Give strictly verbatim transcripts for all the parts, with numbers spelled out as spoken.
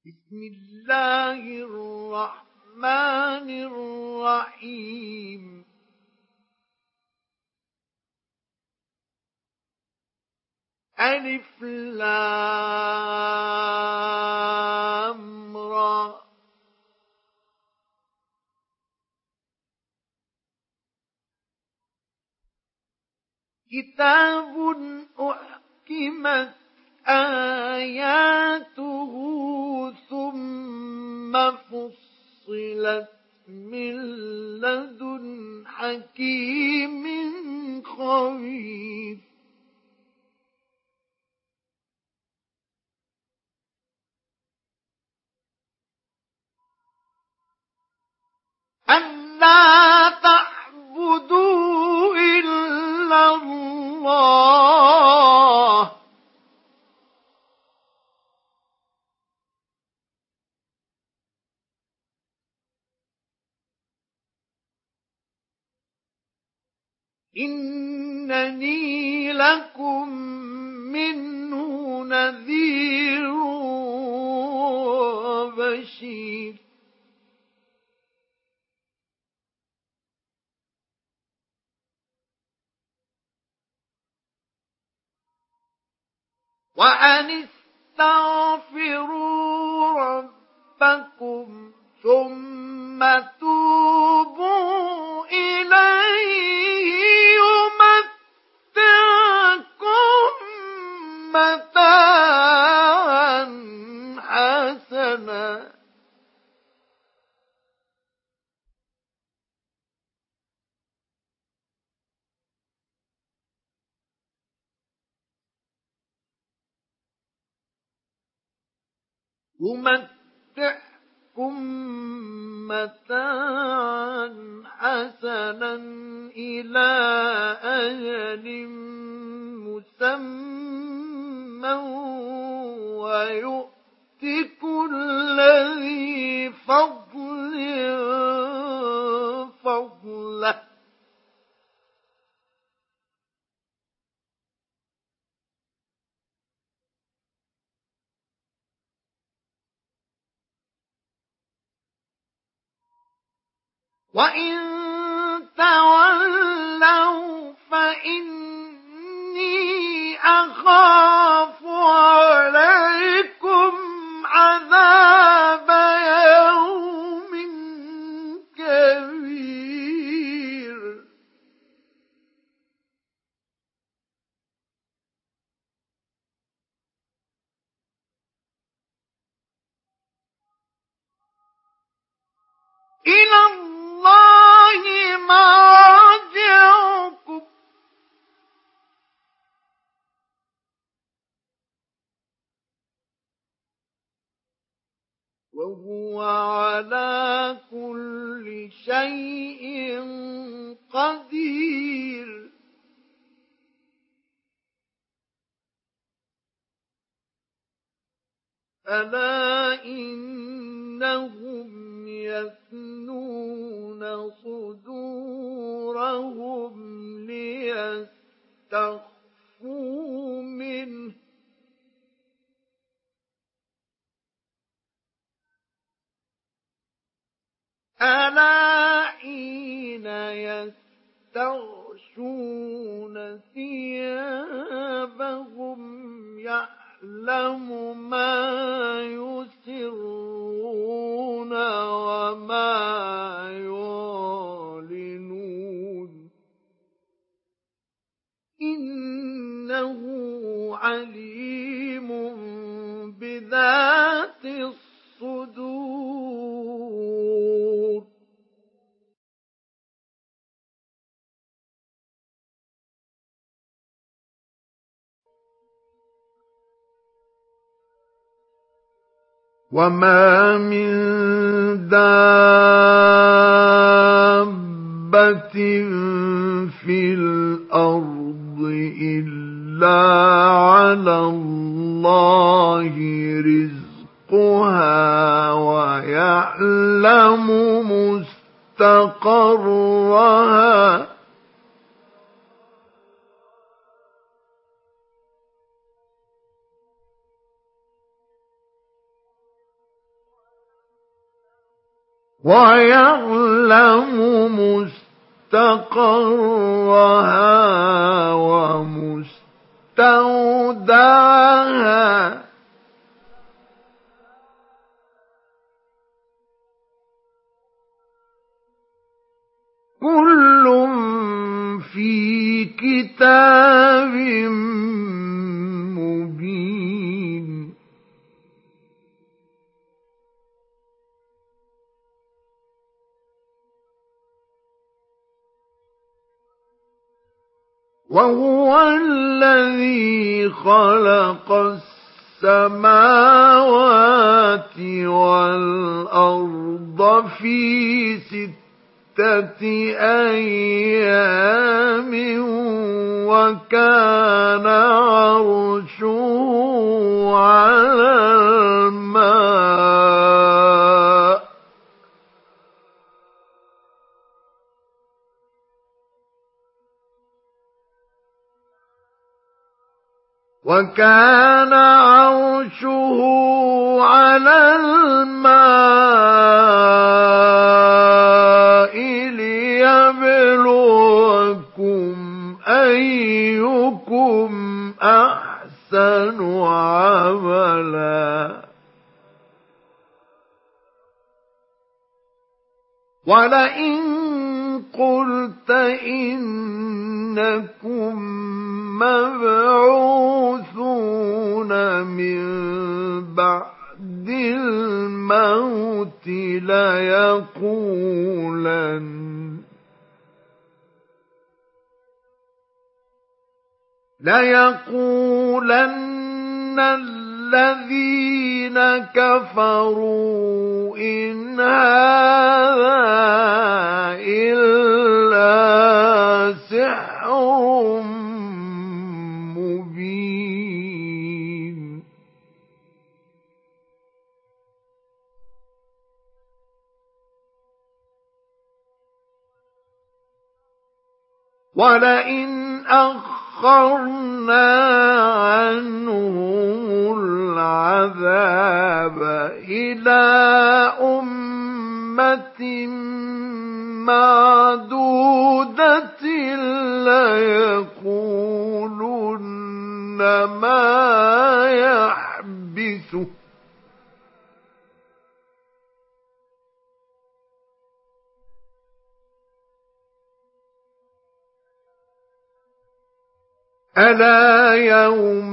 بسم الله الرحمن الرحيم ألف لام را كتاب أحكمت آياته ثم فصلت من لدن حكيم خبير ألا تعبدوا إلا الله إنني لكم منه نذير وبشير وأن استغفروا ربكم ثم توبوا إليه يمتعكم متاعا حسنا يمتعكم متاعا حسنا إلى أجل مسمى ويؤت كل ذي فضل فضله وإن تولوا فإني أخاف عليكم عذاب يوم كبير إلى الله مرجعكم وهو على كل شيء قدير ألا إنهم يثنون صدورهم ليستخفوا منه ألا حين يستغشون ثيابهم يعلم ما يسرون وما يعلنون إنه عليم بذات الصدور وما من دابة في الأرض إلا على الله رزقها ويعلم مستقرها ويعلم مستقرها ومستودعها كل في كتاب مبين وهو الذي خلق السماوات والأرض في ستة أيام وكان عرشه على الماء وكان عرشه على الماء ليبلوكم أيكم أحسن عملا ولئن قلت إنكم مبعوثون من بعد الموت ليقولن ليقولن الذين كفروا إن هذا إلا سحر مبين ولئن أخرنا عنهم العذاب إلى أمة معدودة ليقولن ما يحبسه ألا يوم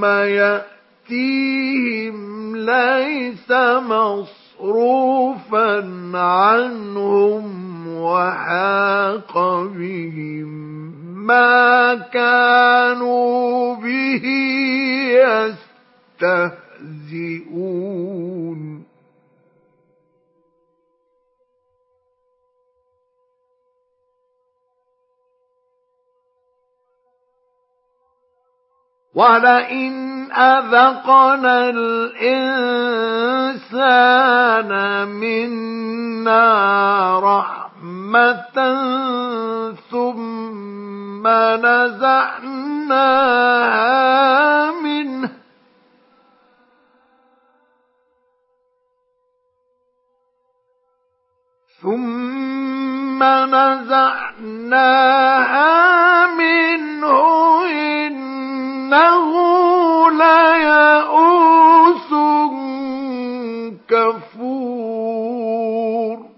يأتيهم ليس مصروفا عنهم وحاق بهم ما كانوا به يستهزئون ولئن أذقنا الإنسان منا رحمة ثم نزعناها منه ثم نزعناها منه إنه ليئوس كفور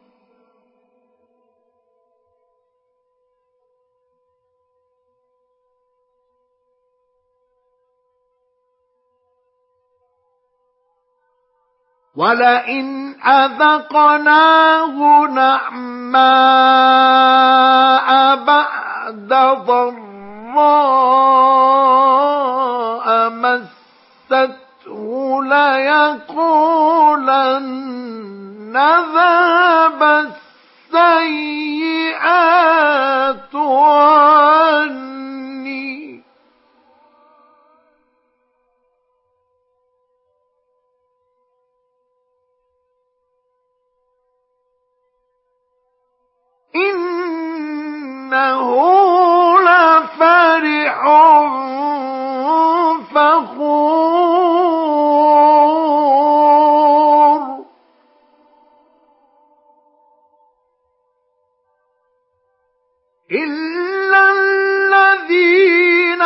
ولئن أذقناه نعماء بعد ضراء مسته ليقولن ذهب السيئات عني إنه لفرح فخور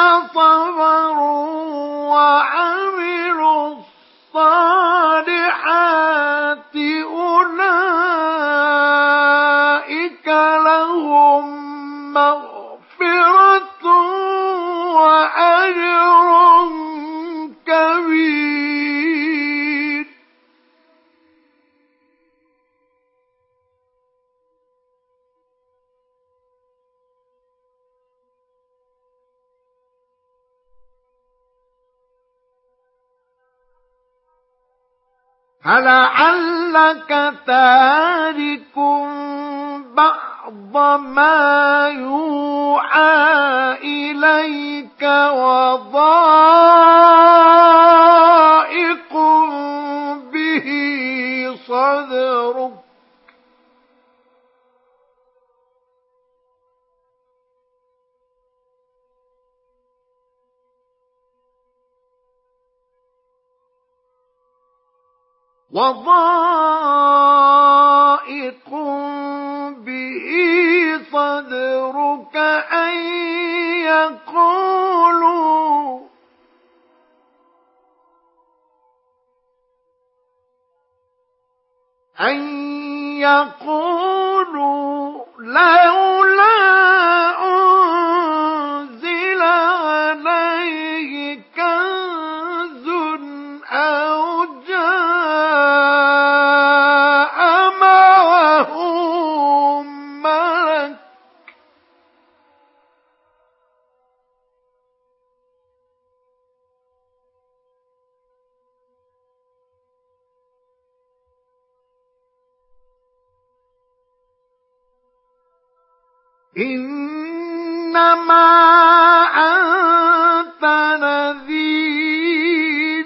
صبروا وعملوا الصالحات أولئك لهم مغفرة وأجر كبير. فلعلك تارك بعض ما يوحى إليك وضائق به صدرك وضائق به صدرك أن يقولوا أن يقولوا لولا أنزل عليه كنز أو جاء معه ملك إنما أنت نذير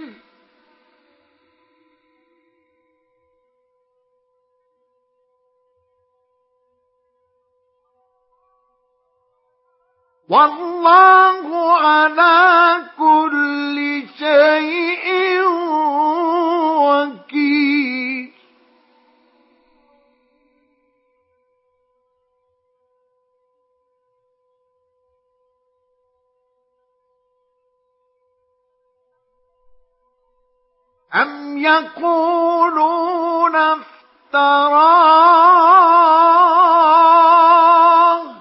والله على كل شيء وكيل. أم يقولون افتراه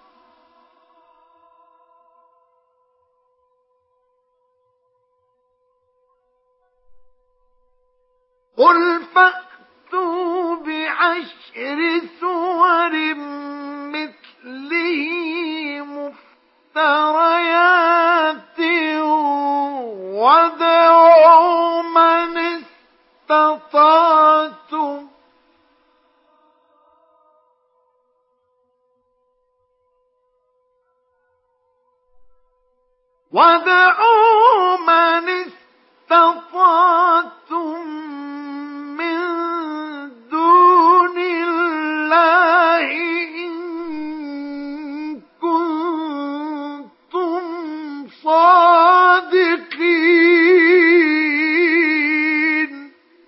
قل فأتوا بعشر سور مثله مفتريات وادعوا من استطعتم وادعوا من استطعتم من دون الله إن كنتم صادقين.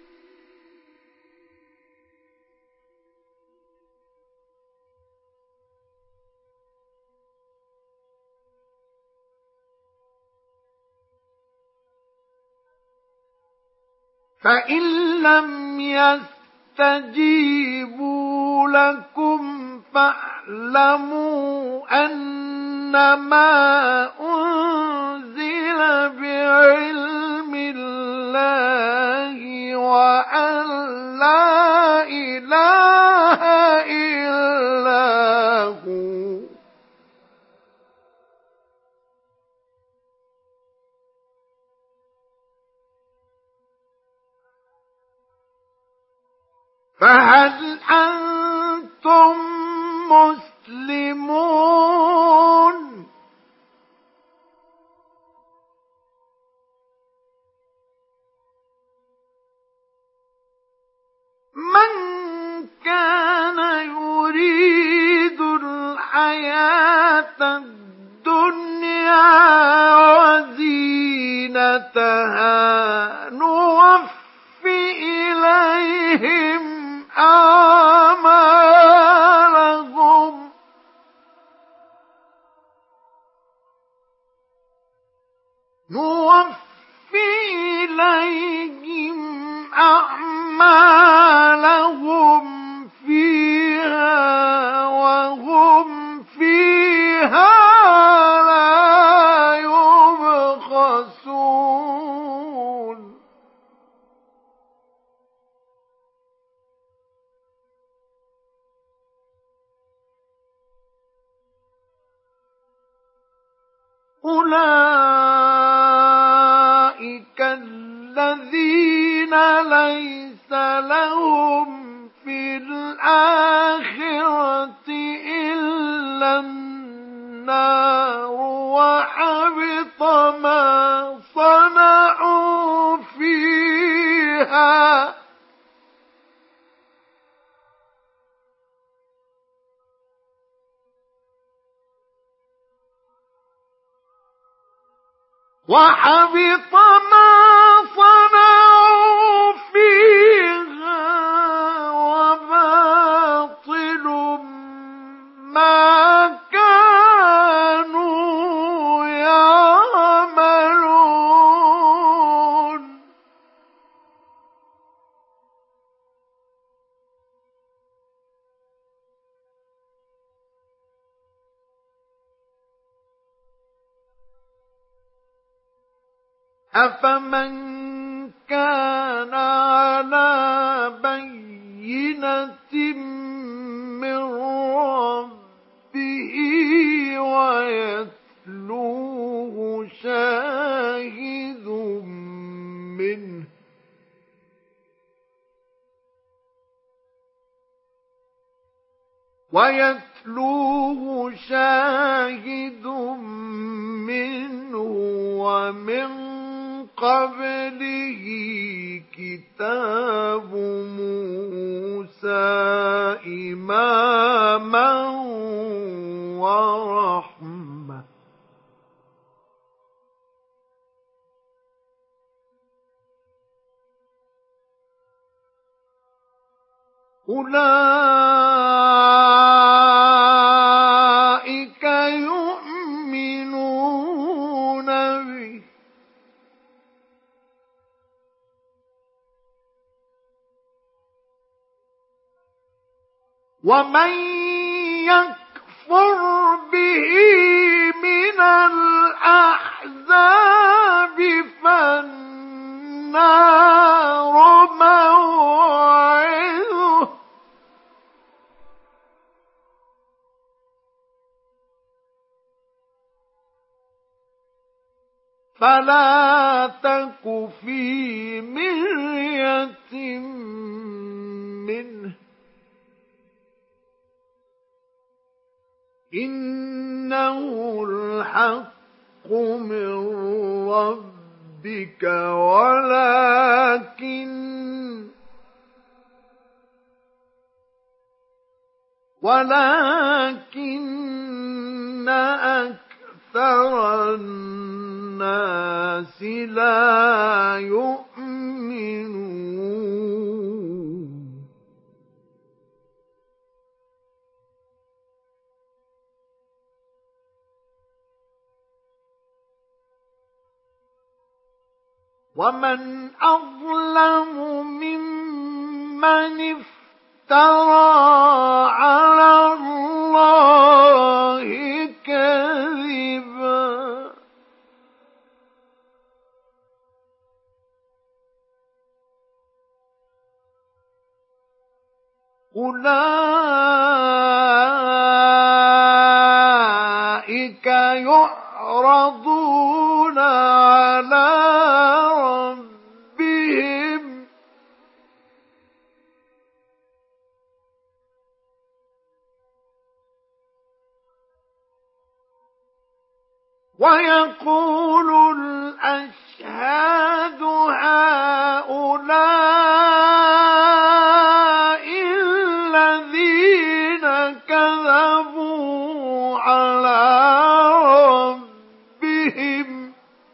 فإن لم يستجيبوا لكم فاعلموا أنما أنزل بعلم الله وأن لا إله إلا هو. فهل أنتم مسلمون؟ من كان يريد الحياة الدنيا وزينتها نوفي إليهم أعمالهم نوفي إليهم أعمالهم فيها وهم فيها لا يبخسون أولئك الذين ليس لهم في الآخرة إلا النار وحبط ما صنعوا فيها وحبط ما صنعوا فيها وباطل ما كانوا يعملون أفمن كان على بينة من ربه ويتلوه شاهد منه ويتلوه شاهد منه ومن قبله كتاب موسى إماما ورحمة أولئك يؤمنون به ومن يكفر به من الأحزاب فالنار موعده فلا تك في مرية منه إنه الحق من ربك ولكن ولكن أكثر الناس لا يؤمنون ومن أظلم ممن افترى على الله كذبا أولئك يعرضون على ربهم ويقول الأشهاد هؤلاء الذين كذبوا على ربهم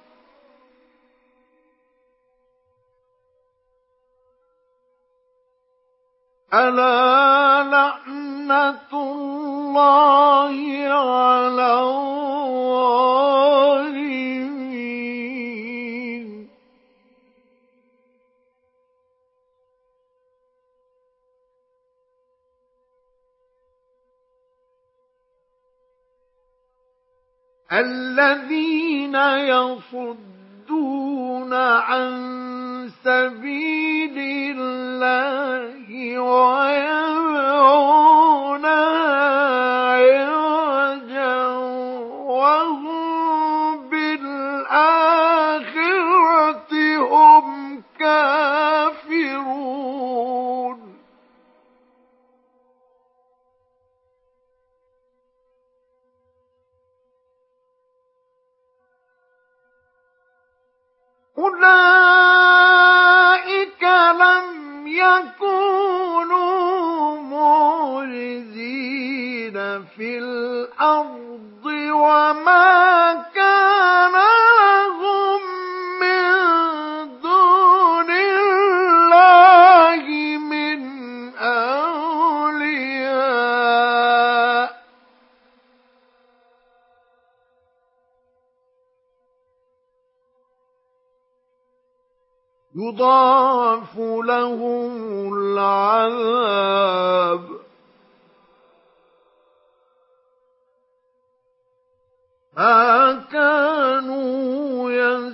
ألا لعنة الله على الظالمين الذين يصدون عن سبيل الله ويبغونها عوجا وهم بالآخرة هم كافرون أولئك لم يكونوا معجزين في الأرض وما كان لهم من دون الله من أولياء يضاعف لهم العذاب ما كانوا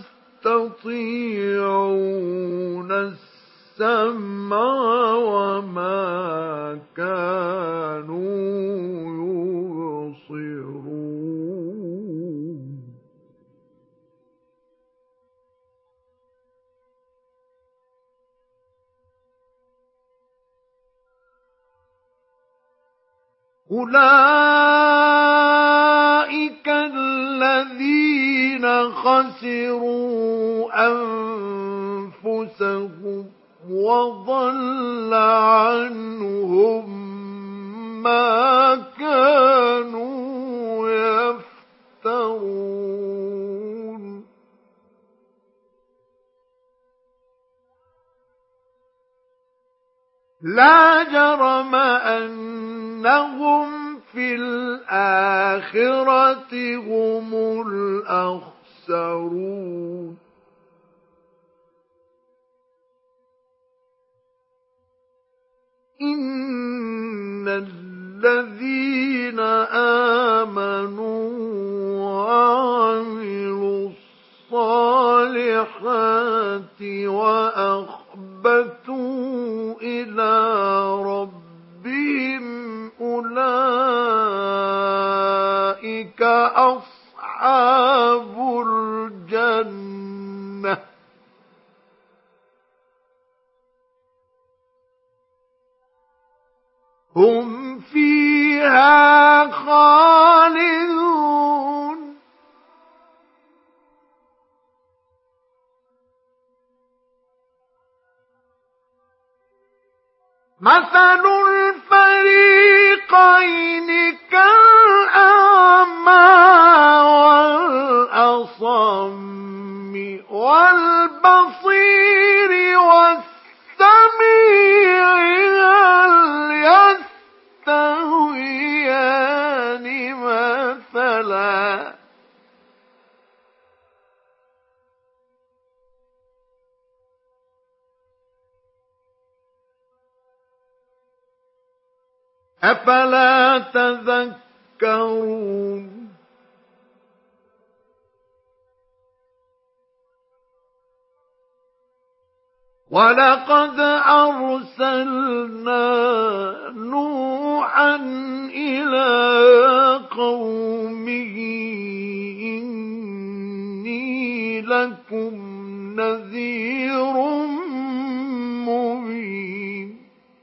يستطيعون السمع وما كانوا يبصرون أولئك الذين خسروا أنفسهم وضل عنهم ما كانوا يفترون لا جرم أنهم في الآخرة هم الأخسرون إن الذين آمنوا وعملوا الصالحات وأخبتوا إلى ربهم أولئك أصحاب الجنة هم فيها خالدون مثل الفريقين كالأعمى والأصم والبصير والسميع هل يستويان مثلا أفلا تذكرون ولقد أرسلنا نوحا إلى قومه إني لكم نذير مبين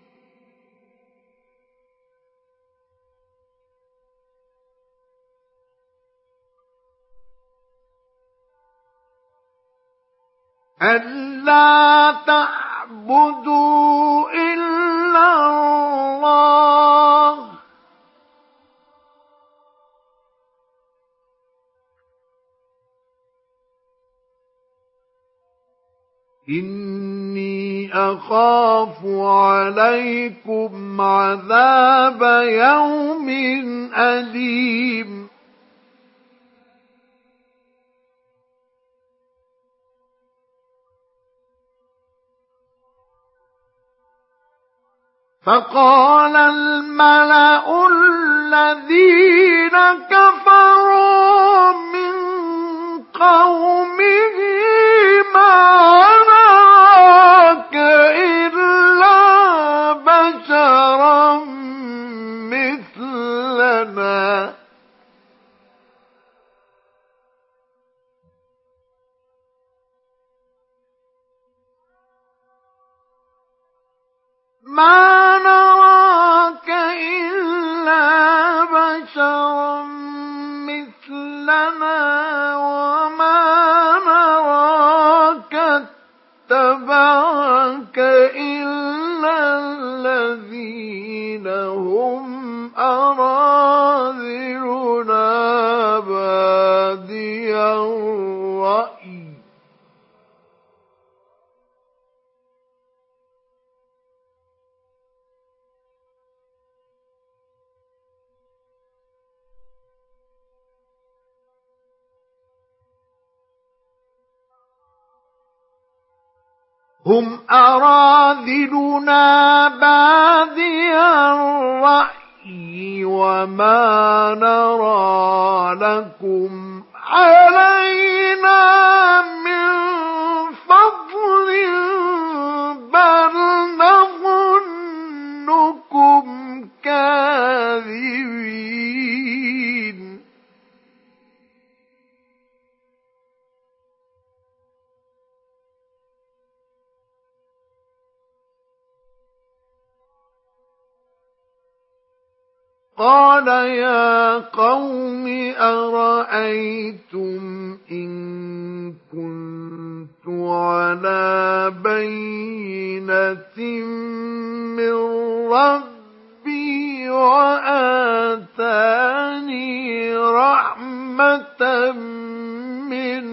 ألا تعبدوا إلا الله إني أخاف عليكم عذاب يوم أليم فقال الملأ الذين كفروا قومه ما نراك إلا بشرا مثلنا ما نراك إلا بشرا مثلنا وما نراك اتبعك إلا الذين هم أراذلنا بادي الرأي هم أراذلنا بادي الرأي وما نرى لكم علينا من فضل بل نظنكم كاذبين قال يا قوم أرأيتم إن كنت على بينة من ربي وآتاني رحمة من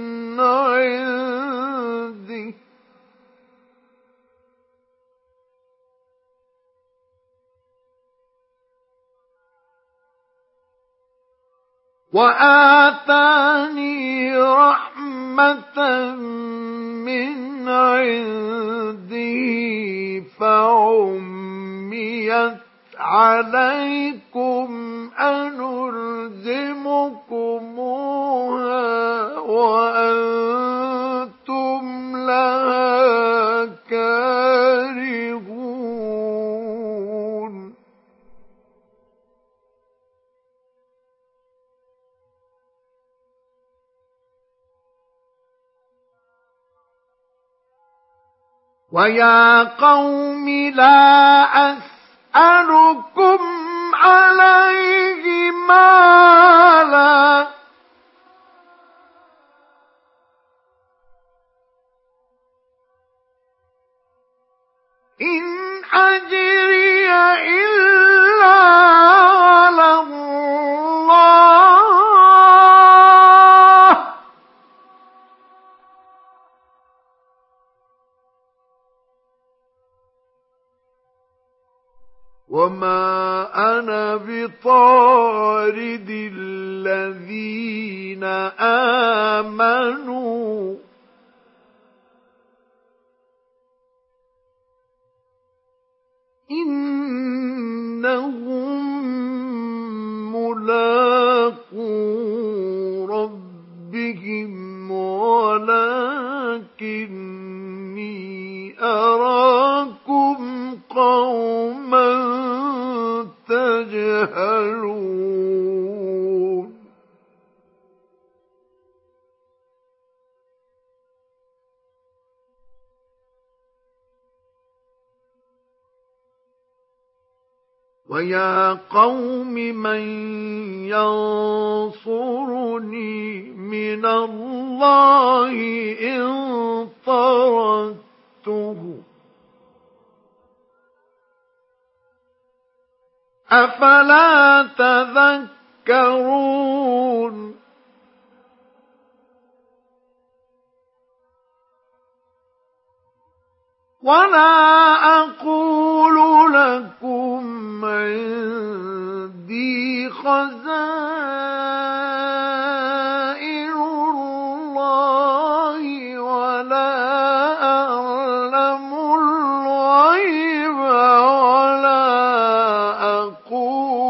عنده وآتاني رحمة من عنده فعميت عليكم أنلزمكموها وأنتم لها كارهون ويا قوم لا أسألكم عليه مالا إن أجري إلا على الله وما أنا بطارد الذين آمنوا إنهم ملاقو ربهم ولكني أراكم قوما تجهلون ويا قوم من ينصرني من الله إن طردته أفلا تذكرون ولا أقول لكم عندي خزائن الله ولا أعلم الغيب ولا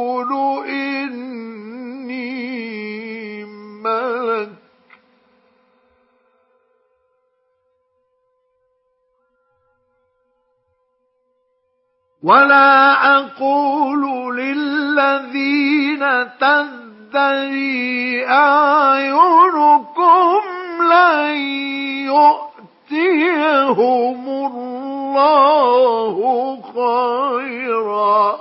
أقول إني ملك ولا أقول للذين تزدري أعينكم لن يؤتيهم الله خيرا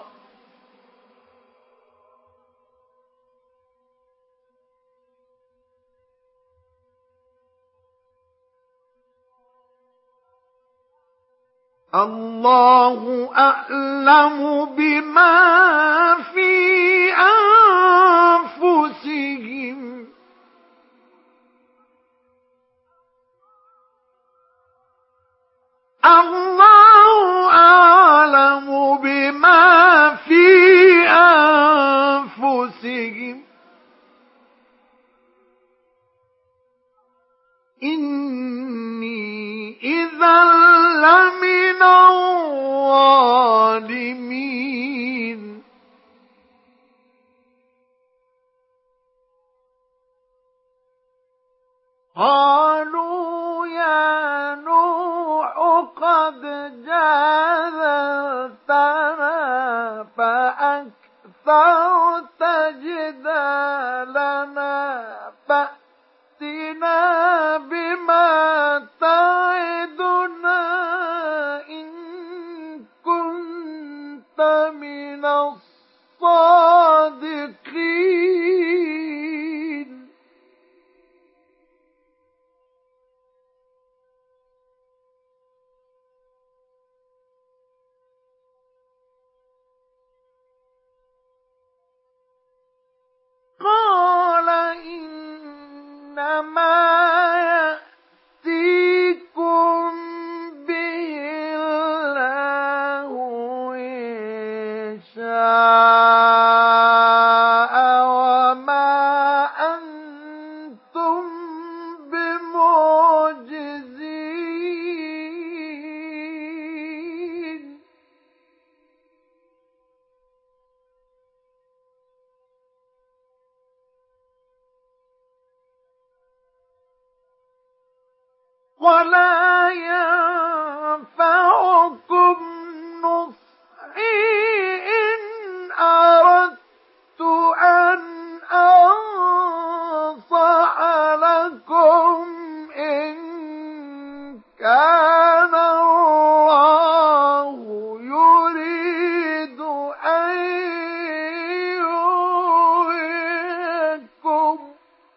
الله أعلم بما في أنفسهم الله أعلم بما في أنفسهم إني إذا لمن الظالمين قالوا يا نوح قد جادلتنا فأكثرت جدالنا فأتنا بما تعدنا إن كنت من الصادقين قال إنما يأتيكم به الله إن شاء وما أنتم بمعجزين ولا ينفعكم نصحي إن أردت أن أنصح لكم إن كان الله يريد أن يغويكم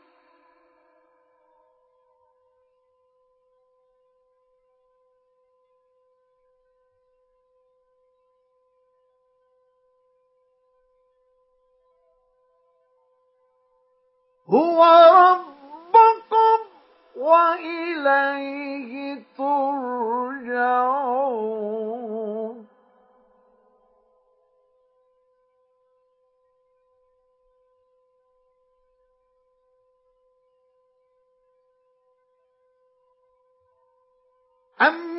هو ربكم وإليه ترجعون أم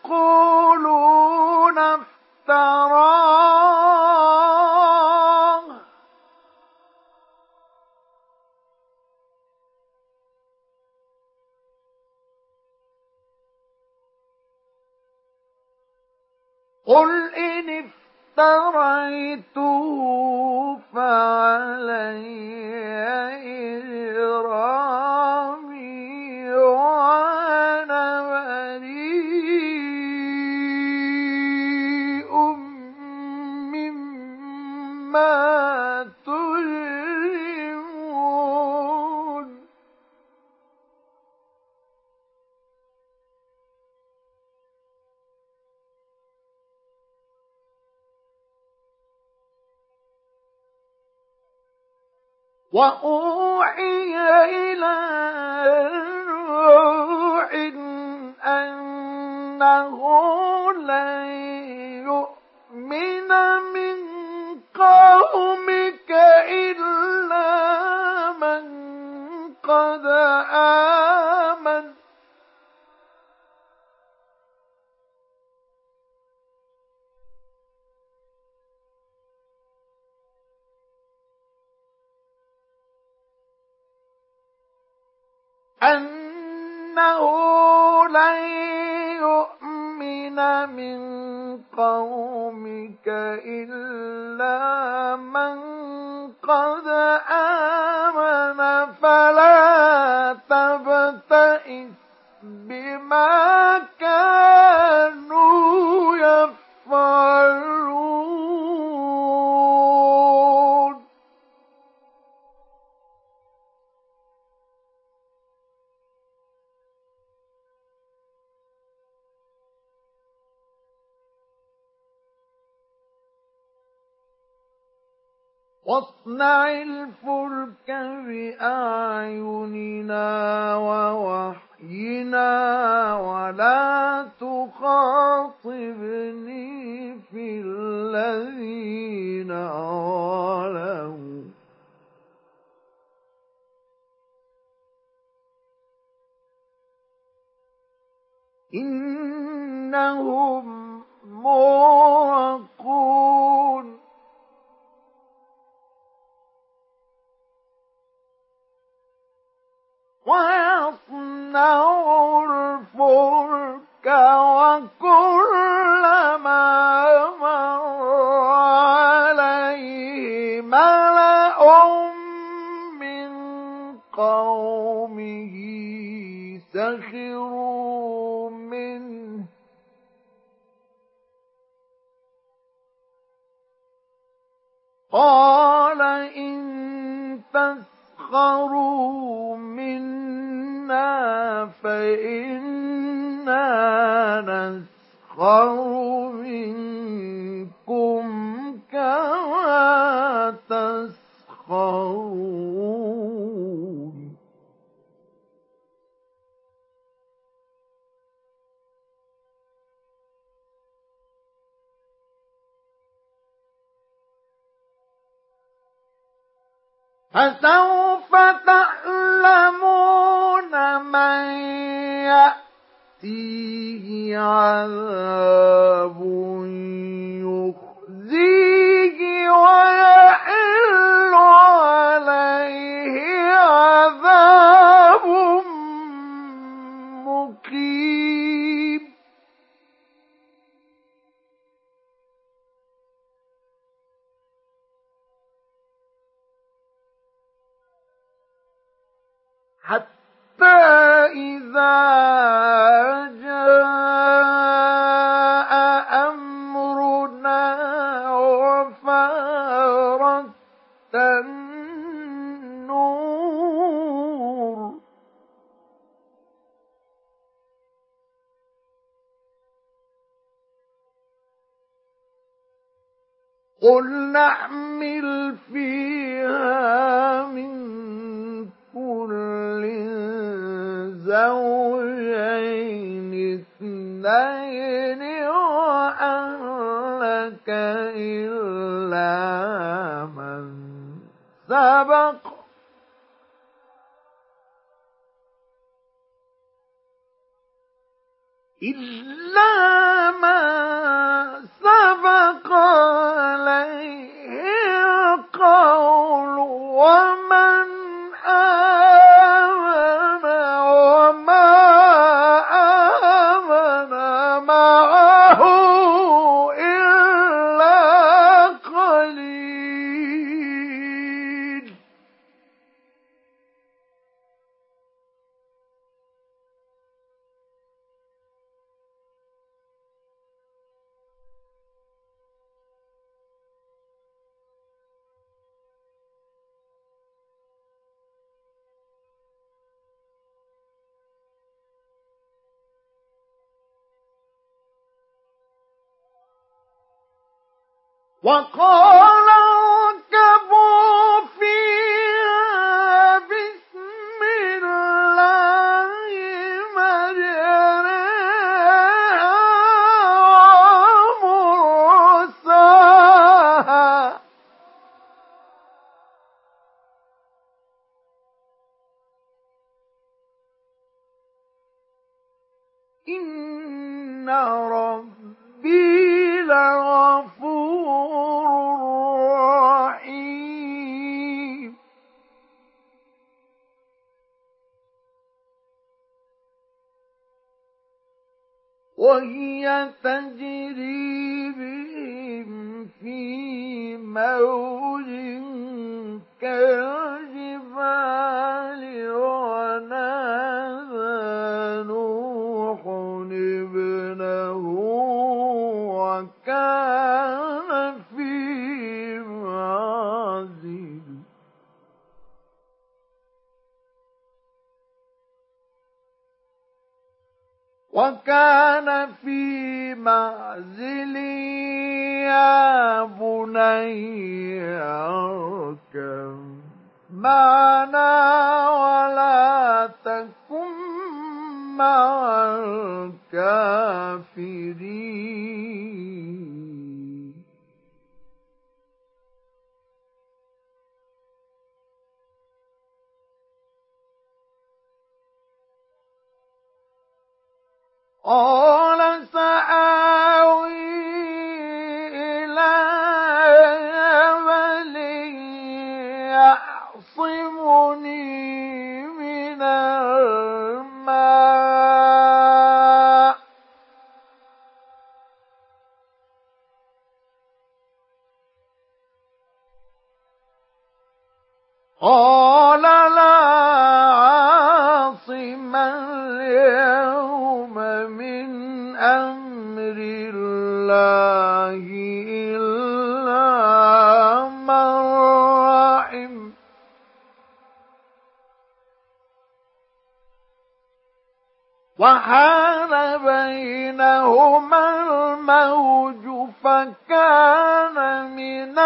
يقولون افتراه قل إن افتريته فعلي إجرامي وأنا بريء مما تجرمون وأوحي إلى نوح أنه لن يؤمن من قومك إلا من قد آمن أنه لن يؤمن من قومك إلا من قد آمن فلا تبتئس بما كانوا يفعلون واصنع الفلك بأعيننا ووحينا ولا تخاطبني في الذين ظلموا إنهم مغرقون ويصنع الفلك وكلما مر عليه ملأ من قومه سخروا منه قال إن تسخروا منا فإنا نسخر منكم كما تسخرون فسوف تعلمون من يأتيه عذاب يخزيه ويحل عليه عذاب مقيم حتى إذا جاء أمرنا وفارت النور قل نحمل فيها من كل زوجين اثنين وأهلك إلا من سبق إلا ما سبق عليه القول ومن آمن وما آمن معه إلا قليل وقال اركبوا فيها بسم الله مجريها ومرساها إن ربي لغفور رحيم وهي تجري بهم في موج كالجبال ونادى نوح ابنه وكان في معزل وكان في معزل يا بني اركب معنا ولا تكن مع الكافرين قال سآوي إلى جبل يعصمني من الماء قال لا عاصم اليوم من أمر الله إلا من رحم وحال بينهما الموج فكان من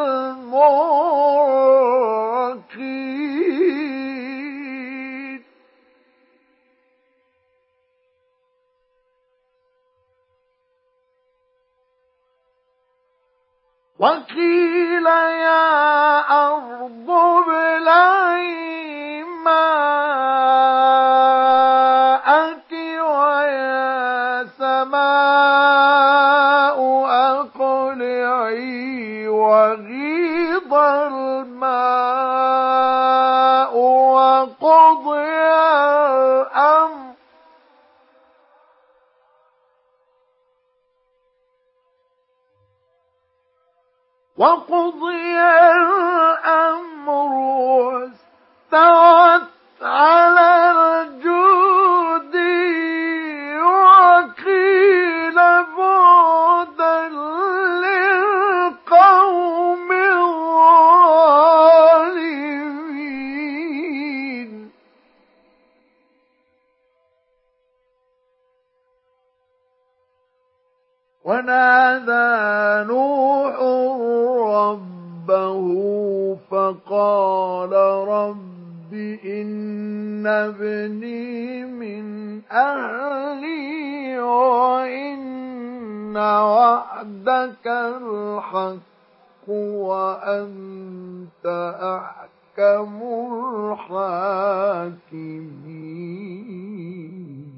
المغرقين وقيل يا أرض ابلعي ماءك ويا سماء أقلعي وغيض الماء وقضي الأمر وقضي الأمر واستوت على الجود وقيل بعدا للقوم الظالمين ونادى نوح ربه فقال رب إن ابني من أهلي وإن وعدك الحق وأنت أحكم الحاكمين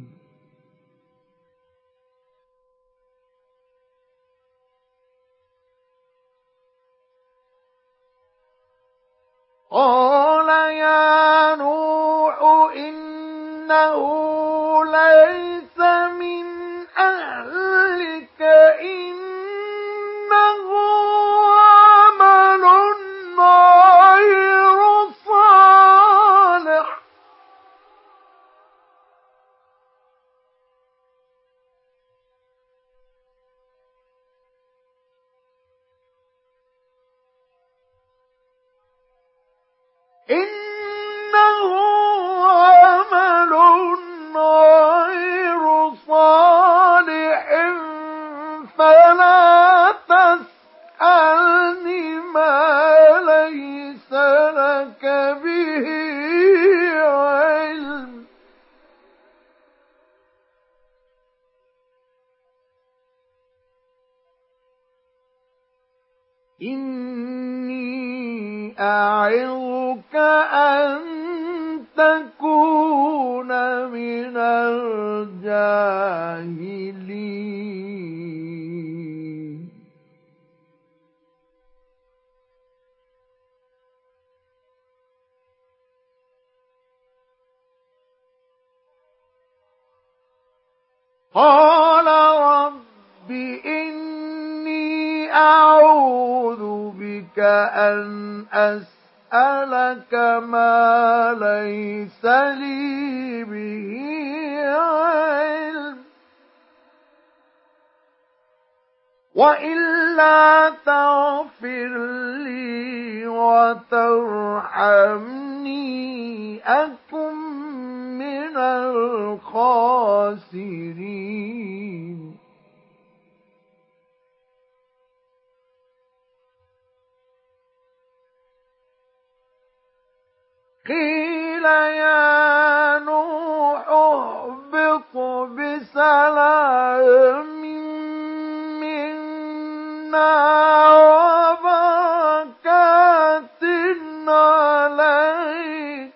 قال يا نوح إنه ليس من أهلك إنه عمل غير صالح إنه عمل غير صالح فلا تسألني ما ليس لك به علم إني أعظك أن تكون من الجاهلين قال رب إن أن أسألك ما ليس لي به علم، وإلا تغفر لي وترحمني أكن من الخاسرين. قيل يا نوح اهبط بسلام منا وبركات عليك،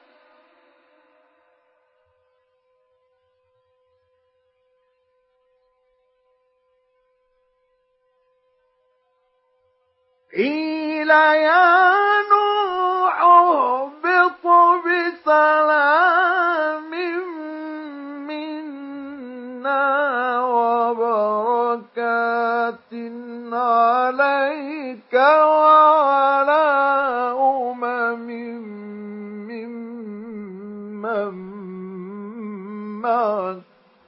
قيل يا نوح اهبط بسلام منا وبركات عليك وعلى أمم ممن معك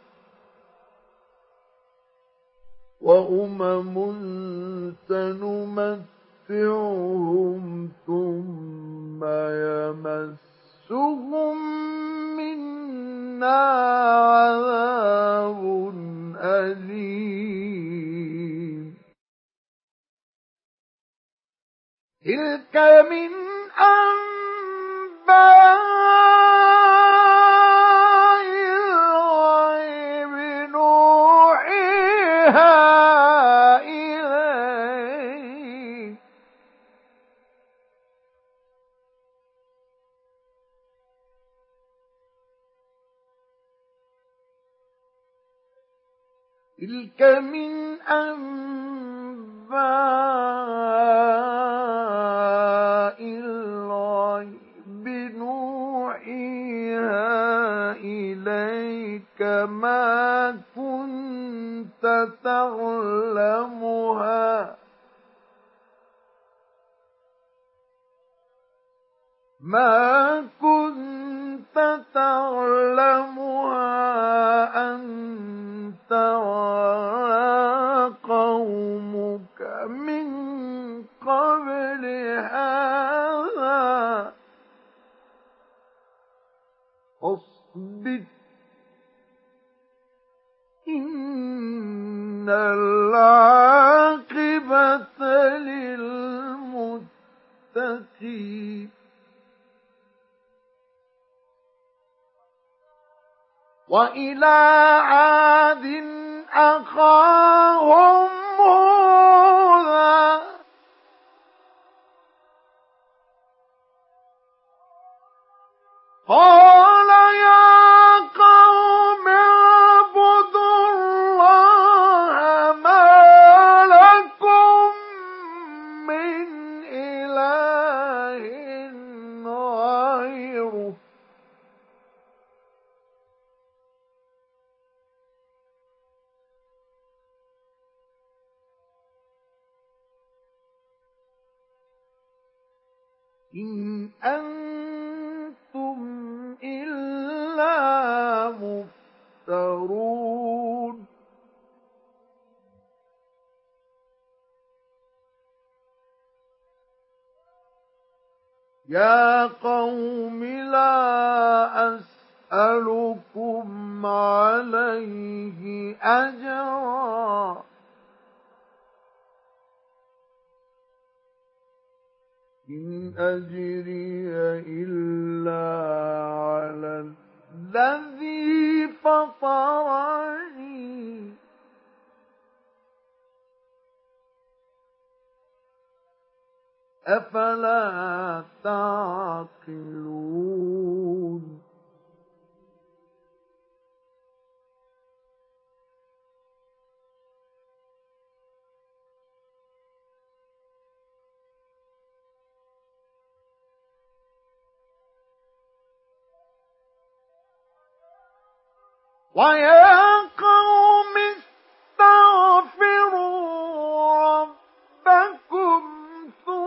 وأمم سنمتعهم ثم يمسهم منا عذاب أليم. تلك من أنباء الغيب نوحيها إليك، تلك من أنباء الغيب نوحيها إليك ما كنت تعلمها ما كنت تعلمها أنت ولا قومك من قبل هذا فاصبر إن العاقبة للمتقين. وإلى عاد أخاهم هودا قال يا قوم اعبدوا الله ما لكم من إله غيره إن أنتم إلا مفترون. يا قوم لا أسألكم عليه أجرا إن أجري إلا على الذي فطرني أفلا تعقلون. ويا قوم استغفروا ربكم ثم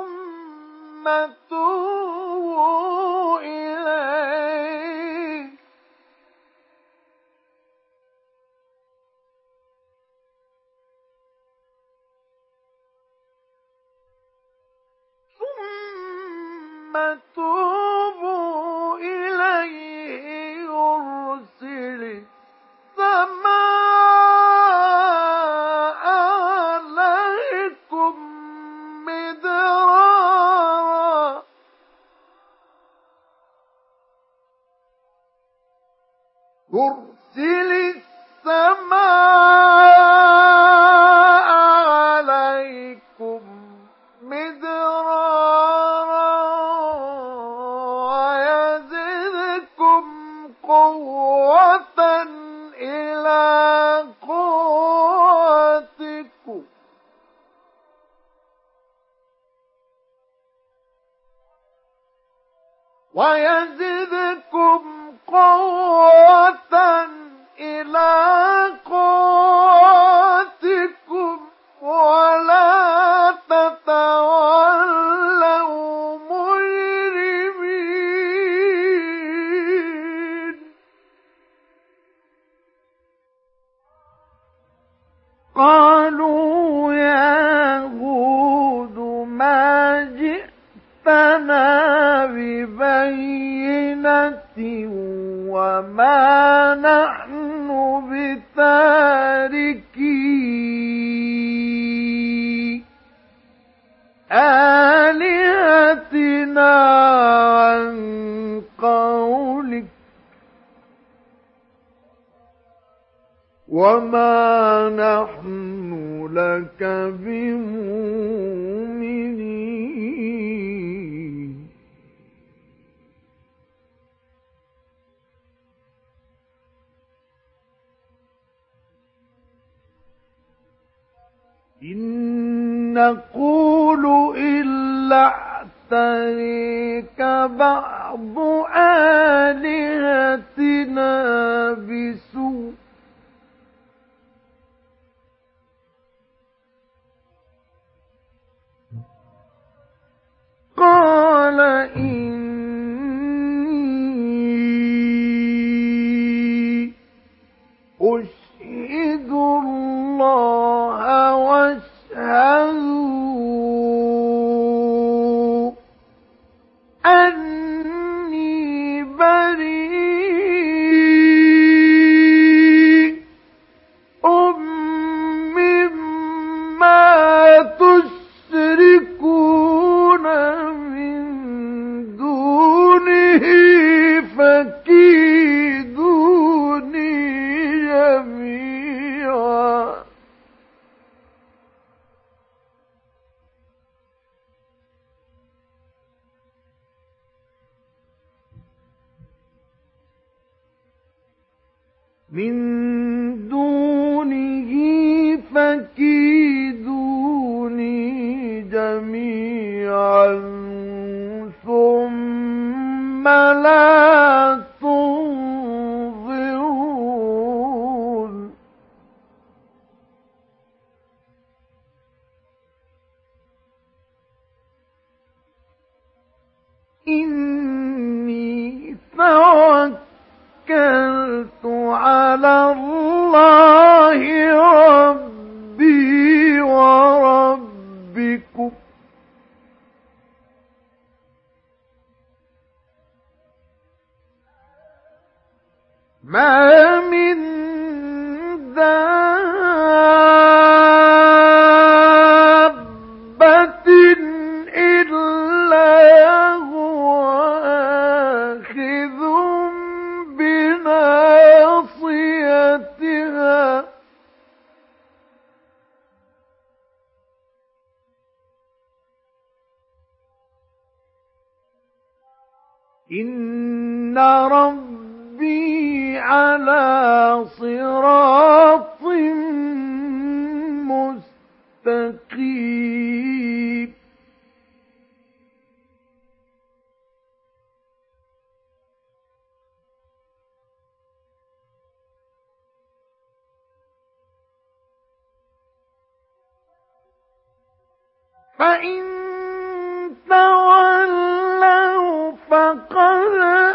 توبوا إليه يرسل السماء عليكم مدرارا يرسل السماء عليكم مدرارا ويزدكم قوة إلى قوتكم ويزدكم قوة إلى قوتكم ولا تتولوا مجرمين قالوا يا هود ما جئتنا ببينة وما نحن بتاركي آلهتنا عن قولك وما نحن لك بمؤمنين إن نقول إلا اعتريك بعض آلهتنا بسوء قال إني أشهد الله واشهدوا أني بريء مما تشركون فكيدوني جميعا من دونه فكيدوني جميعا ثم لا تنظرون إني توكلت على الله ربي وربكم ما من دابة إلا هو آخذ بناصيتها إن ربي على صراط مستقيم فإن تولوا فقد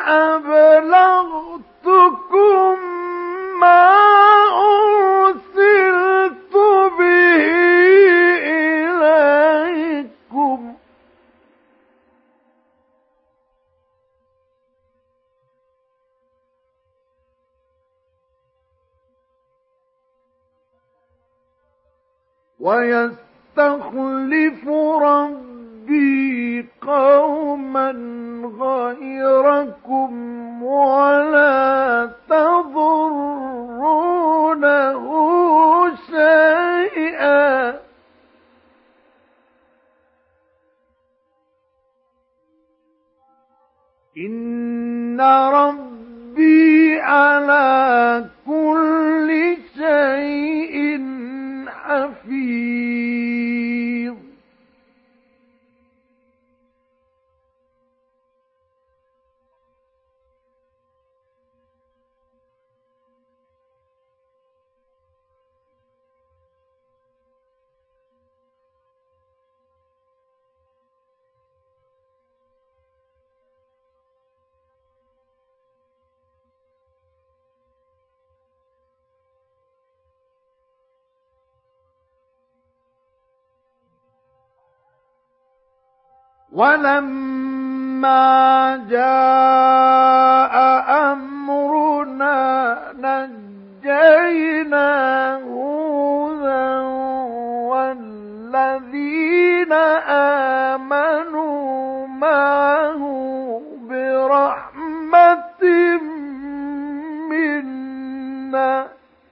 أبلغتكم ما أرسلت به إليكم ويستخلف ربي قوما غيركم ولا تضرونه شيئا إن ربي على كل شيء حفيظ. ولما جاء أمرنا نجينا هودا والذين آمنوا معه برحمة منا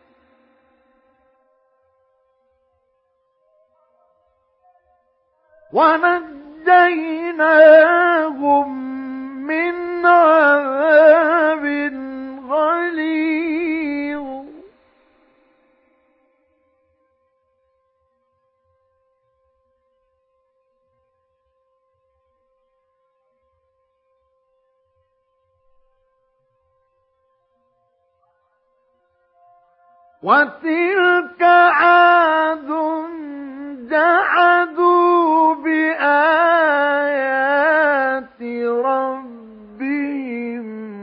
ونجيناهم من عذاب غليظ. وتلك عاد جحدوا بآيات ربهم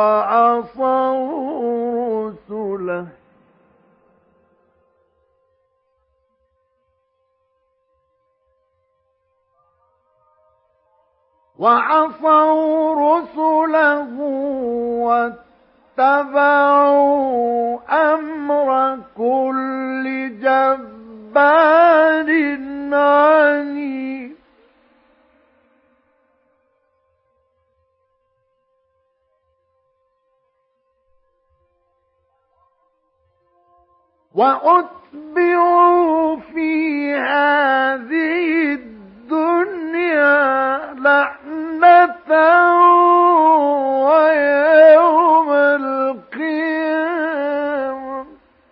وعصوا رسله وعصوا رسله واتبعوا أمر كل جبار عنيد. وأتبعوا في هذه الدنيا لعنة ويوم القيامة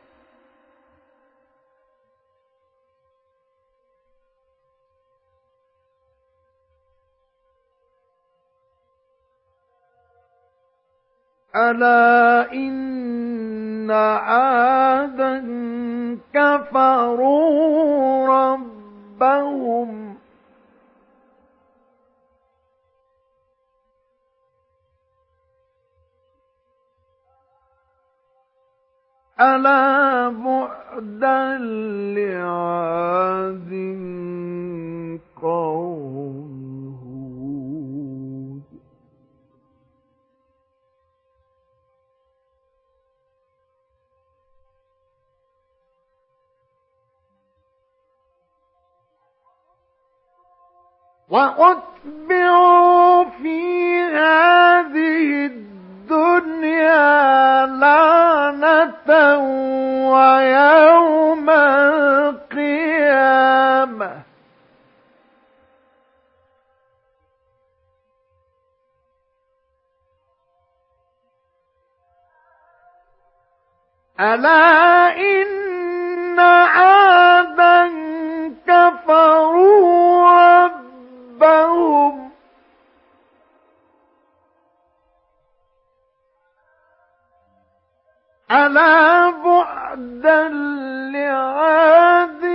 ألا إن عادا كفروا ربهم ألا بعدا لعاد قوم هود. وأتبعوا في هذه الدنيا لعنة ويوم القيامة ألا إن عادا كفروا ربهم ألا بعدا لعاد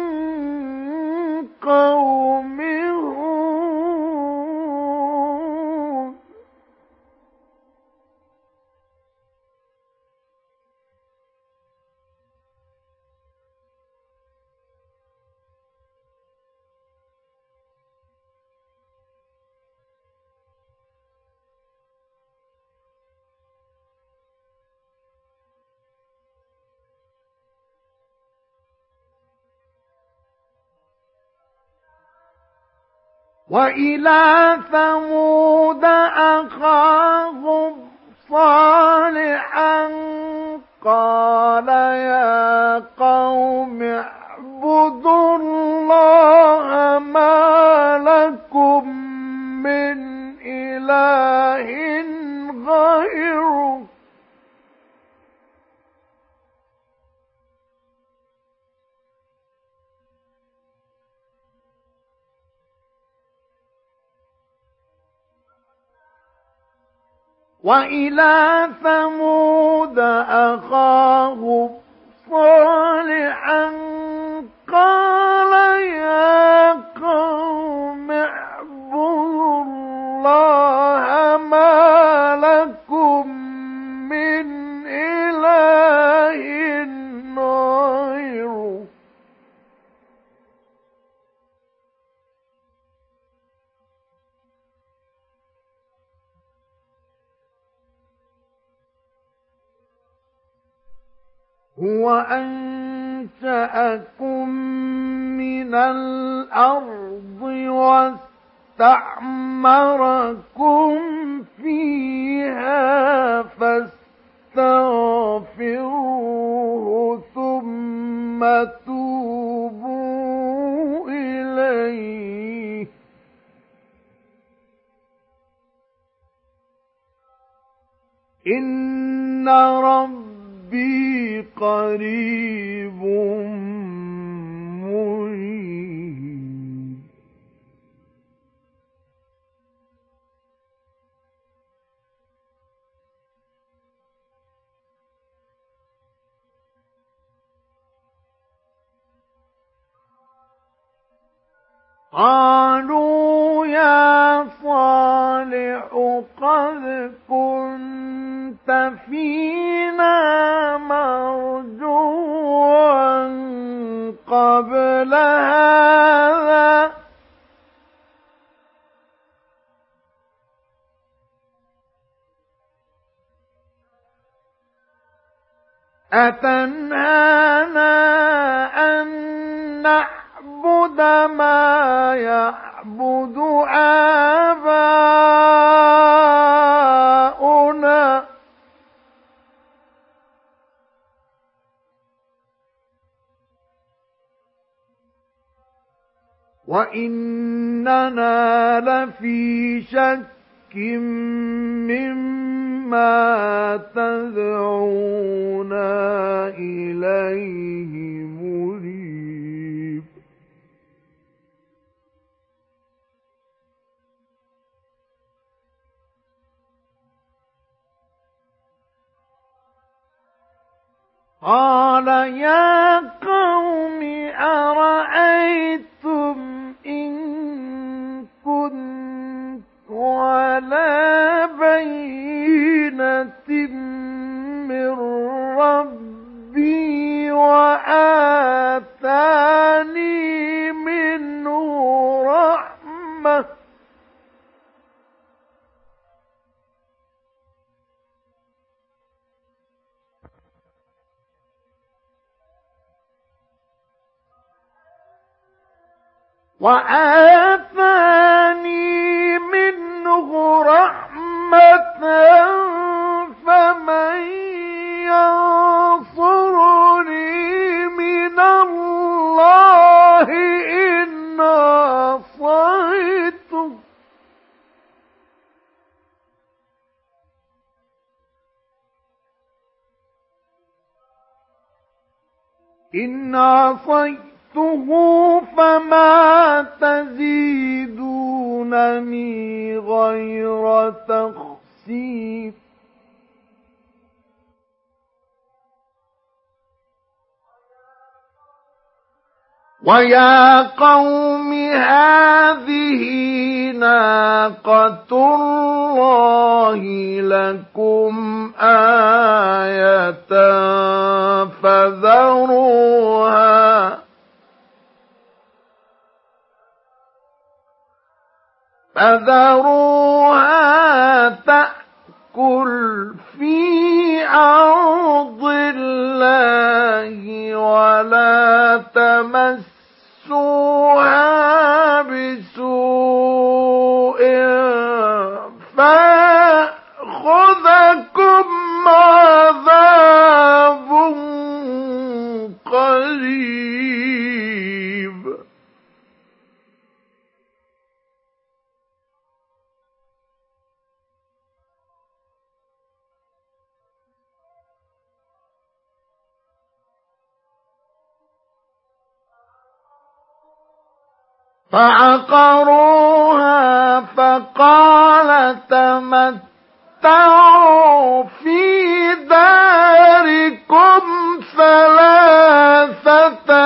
قوم هود. وإلى ثمود أخاهم صالحا قال يا قوم اعبدوا الله ما لكم من إله غيره وإلى ثمود أخاهم صالحا قال يا قوم اعبدوا الله ما لكم من إله غيره هو أنشأكم من الأرض واستعمركم فيها فاستغفروه ثم توبوا إليه إن ربي قريب مجيب قالوا يا صالح قد كنت فينا مرجوا قبل هذا أتنهانا أن نعبد ما يعبد آباؤنا وإننا لفي شك مما تدعونا إليه مريب قال يا قوم أرأيتم إن كنت على بينة من ربي وآتاني منه رحمة وآتاني منه رحمة فمن ينصرني من الله إن عصيته إن عصيته فما تزيدونني غير تخسير ويا قوم هذه ناقة الله لكم آية فذروها فذروها تأكل في أرض الله ولا تمسوها بسوء فعقروها فقال تمتعوا في داركم ثلاثة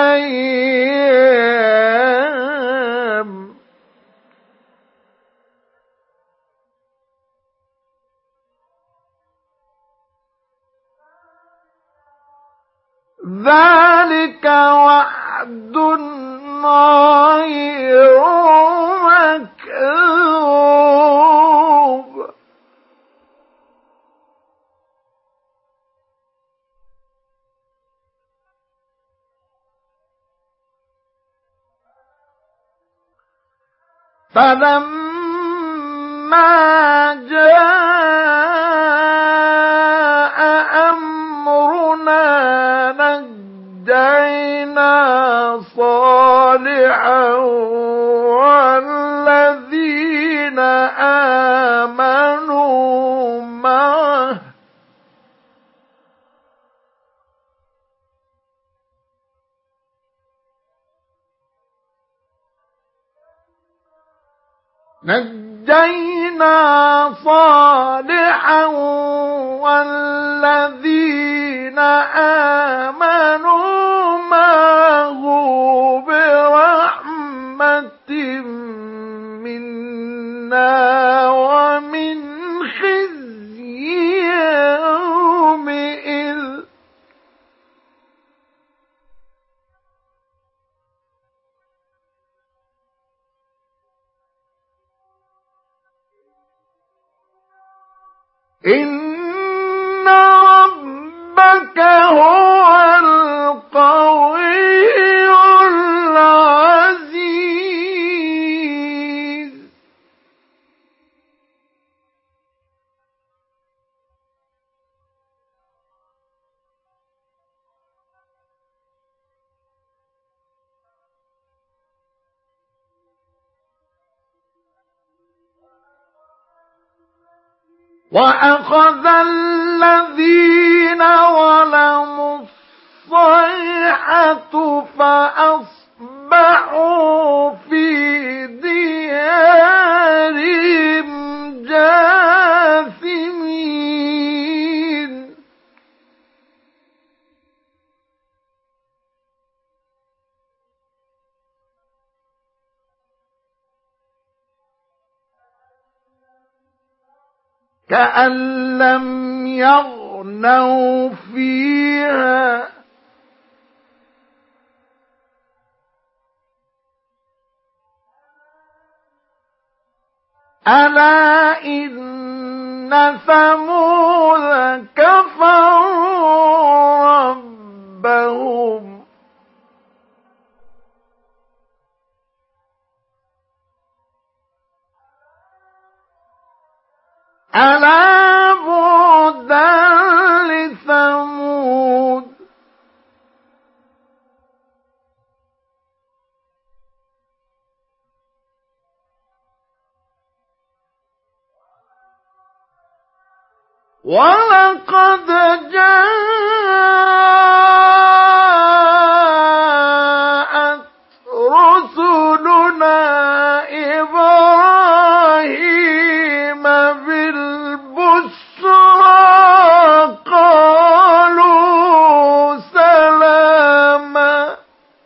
أيام ذلك وعد غير مكذوب فلما جاء أمرنا نجينا صالحا والذين آمنوا معه نجينا صالحا والذين آمنوا معه برحمة منا ومن خزي يومئذ إن ربك هو القوي العزيز وأخذ الذين ظلموا الصيحة فأصبحوا في ديارهم جاثمين كأن لم يغنوا فيها ألا إن ثمود كفروا ربهم ألا بعدا لثمود ولقد جاءت رسلنا إبراهيم بالبشرى قالوا سلاما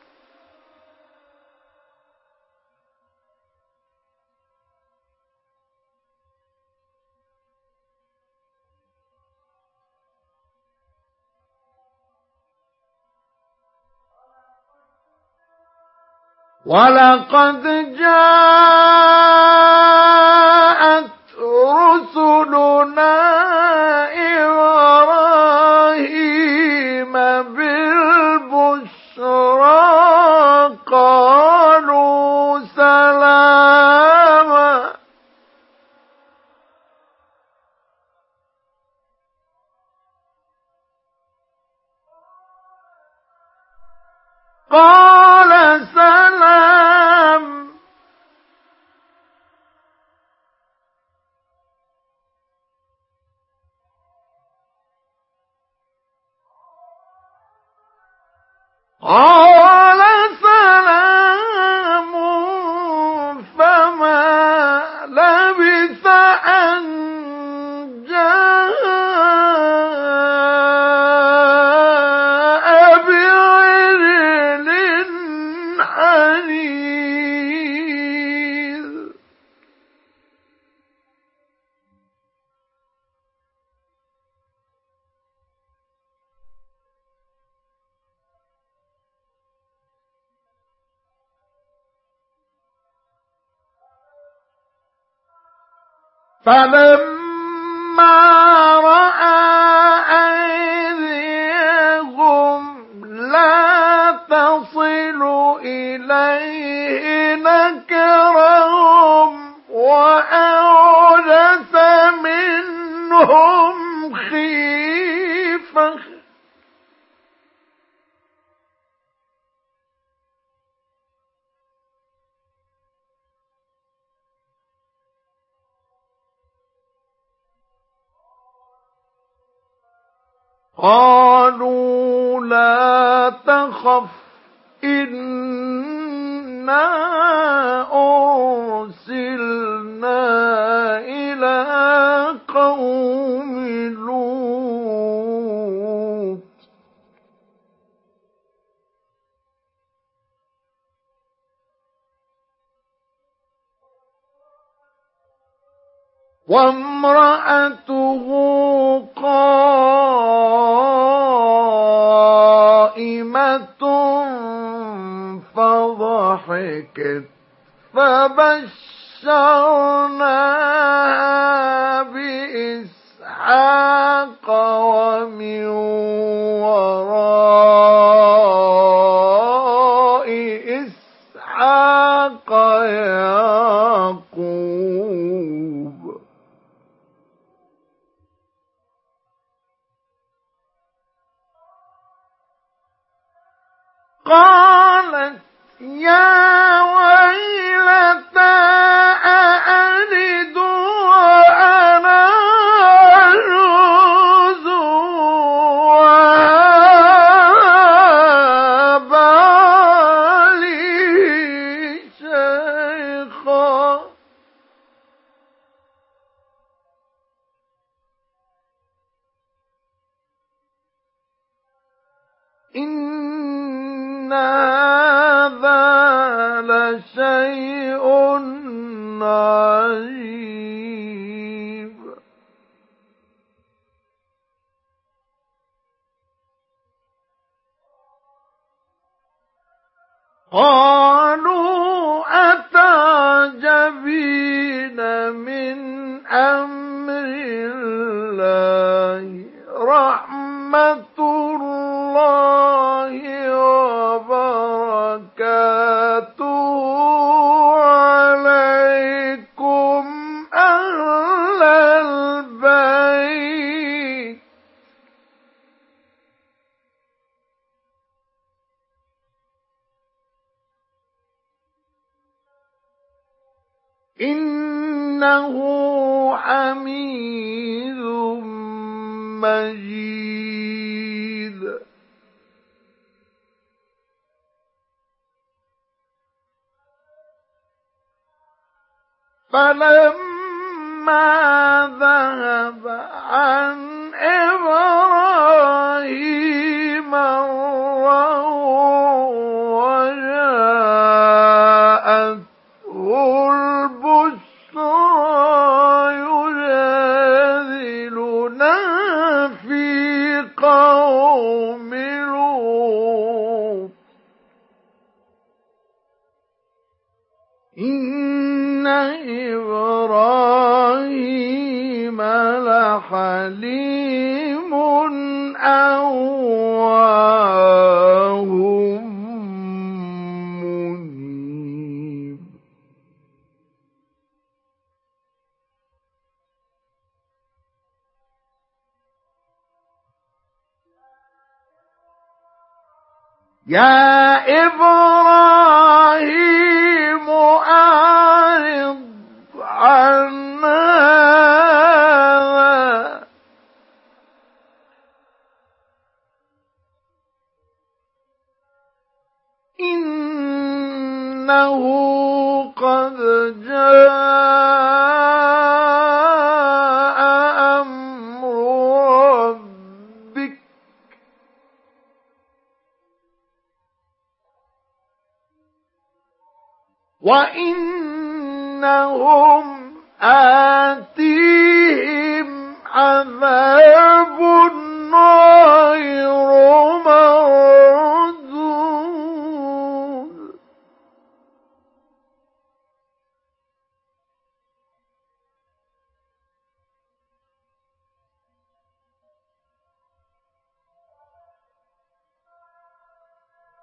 ولقد جاءت رسلنا إبراهيم بالبشرى قالوا سلاما قال سلام قال سلام فلما رأى أيديهم لا تصل إليه نكرهم وأوجس منهم خيفة قالوا لا تخف إنا أرسلنا إلى قوم لوط وامرأته قائمة فضحكت فبشرناها بإسحاق ومن وراء إسحاق يعقوب قالت يا ويلتى أألد وأنا عجوز وهذا لي شيخا إن هذا لشيء عجيب قالوا أتعجبين من أمر الله رحمة الله وبركاته عليكم أهل البيت إنه حميد مجيد فلما ذهب عن إبراهيم الروع وجاءته البشرى يجادلنا في قوم لوط إن إبراهيم لحليم أواه منيب يا إبراهيم أعرض عن هذا إنه قد جاء أمر ربك وإنهم آتيهم عذاب غير مردود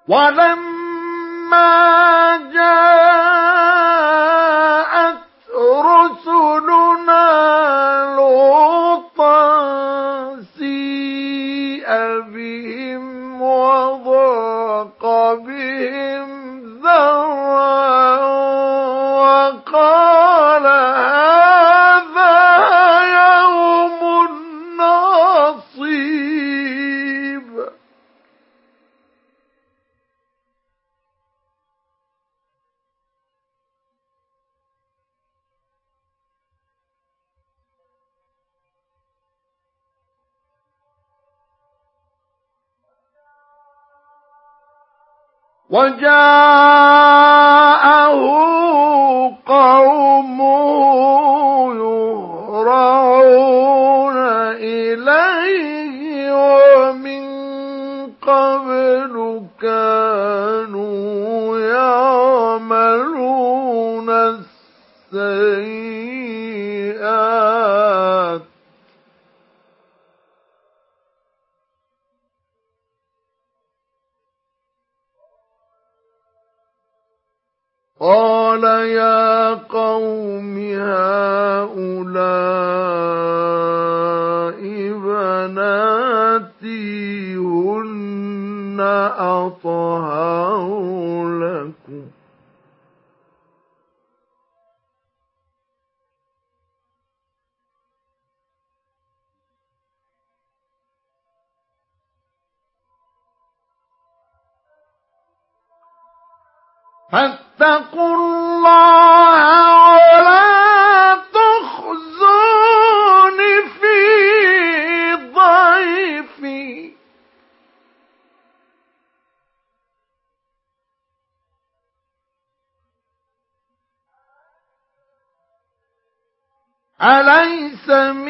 ولما جاءت رسلنا لوطا سيء بهم وضاق بهم ذرعا وقال هذا يوم عصيب. وجاءه قومه يهرعون إليه ومن قبل كانوا يعملون السيئات قال يا قوم هؤلاء بناتي هن أطهر لكم فاتقوا الله ولا تخزون في ضيفي أليس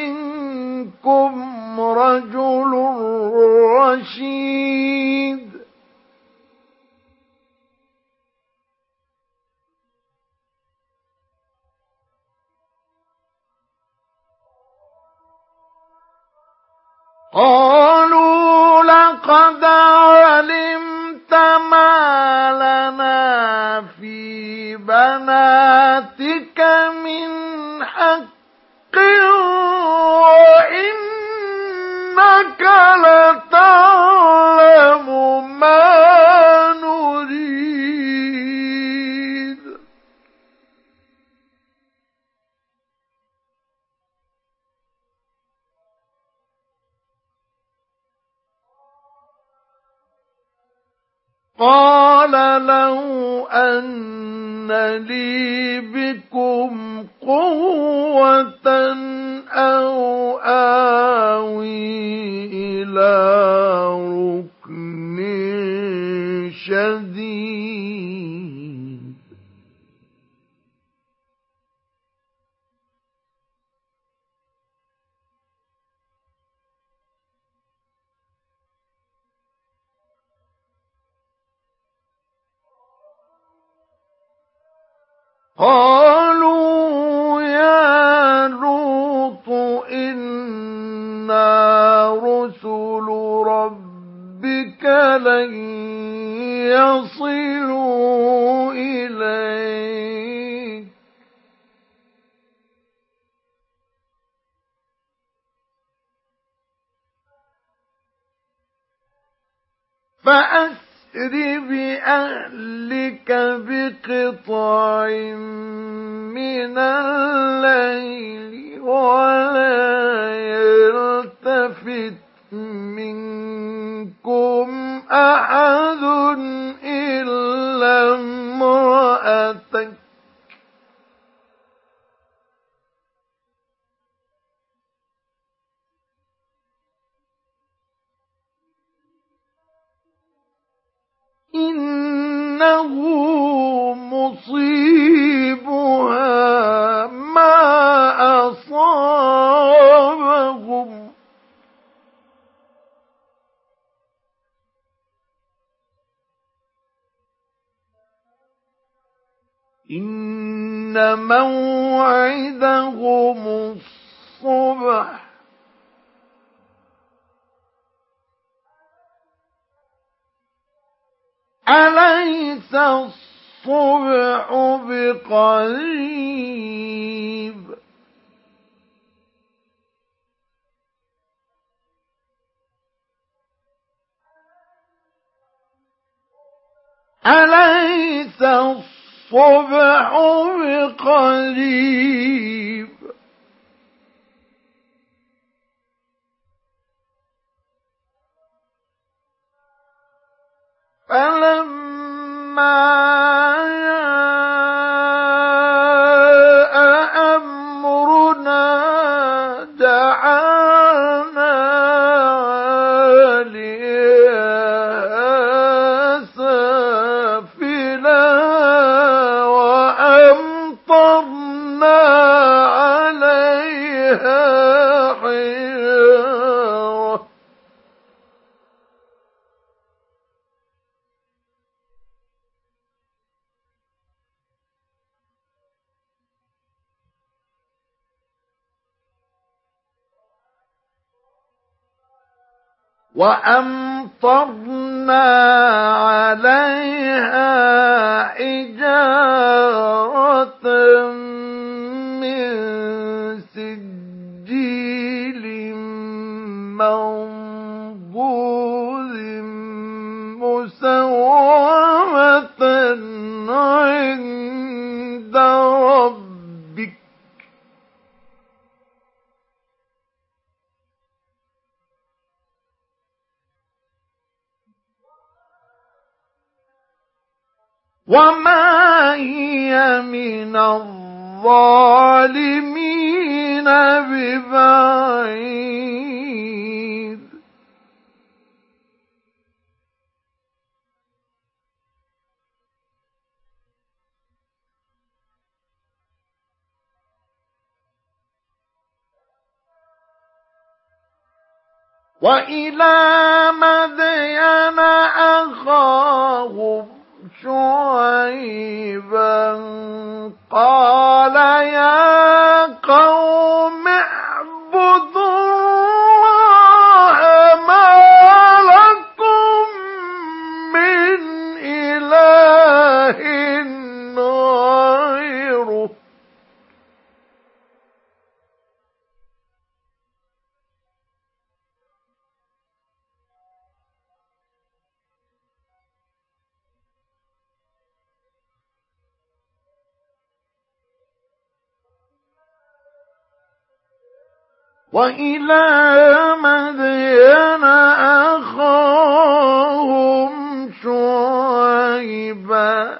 منكم رجل رشيد قالوا لقد علمت ما لنا في بناتك من حق وإنك لتعلم ما نريد قال لو أن لي بكم قوة أو آوي إلى ركن شديد قالوا يا لوط إنا رسل ربك لن يصلوا إليك فأسر بأهلك بقطع من الليل ولا يلتفت منكم أحد إلا امرأتك إنه مصيبها ما أصابهم إن موعدهم الصبح أليس الصبح بقريب أليس الصبح بقريب فلما جاء أمرنا جعلنا عاليها سافلها وأمطرنا عليها حجارة وأمطرنا عليها حجارة من سجيل منضود مسومة عند ربك وما هي من الظالمين ببعيد وإلى مدين أخاهم شعيبا قال يا قوم اعبدوا الله ما لكم من إله غيره وإلى مدين أخاهم شعيبا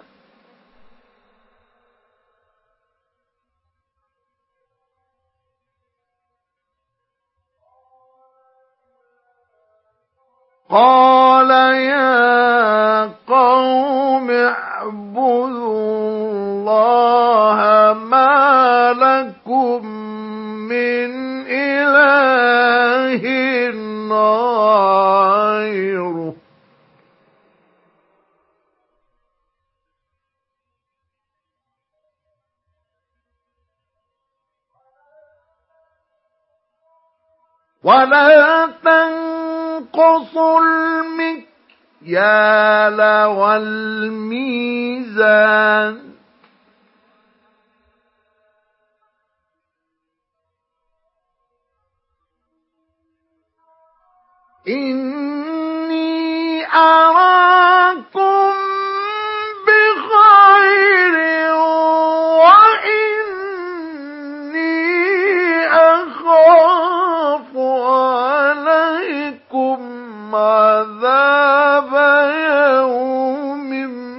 قال يا قوم اعبدوا الله ما لكم من إله غيره ولا تنقصوا المكيال والميزان إني أراكم بخير وإني أخاف عليكم عذاب يوم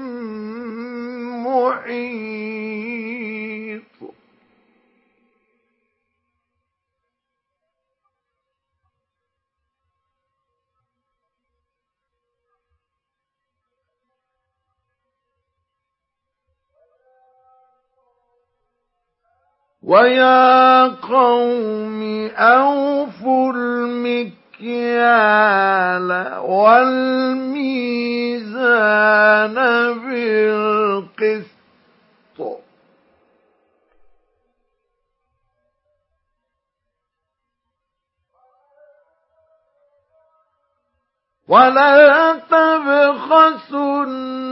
محيط ويا قوم أوفوا المكيال والميزان بالقسط ولا تبخسوا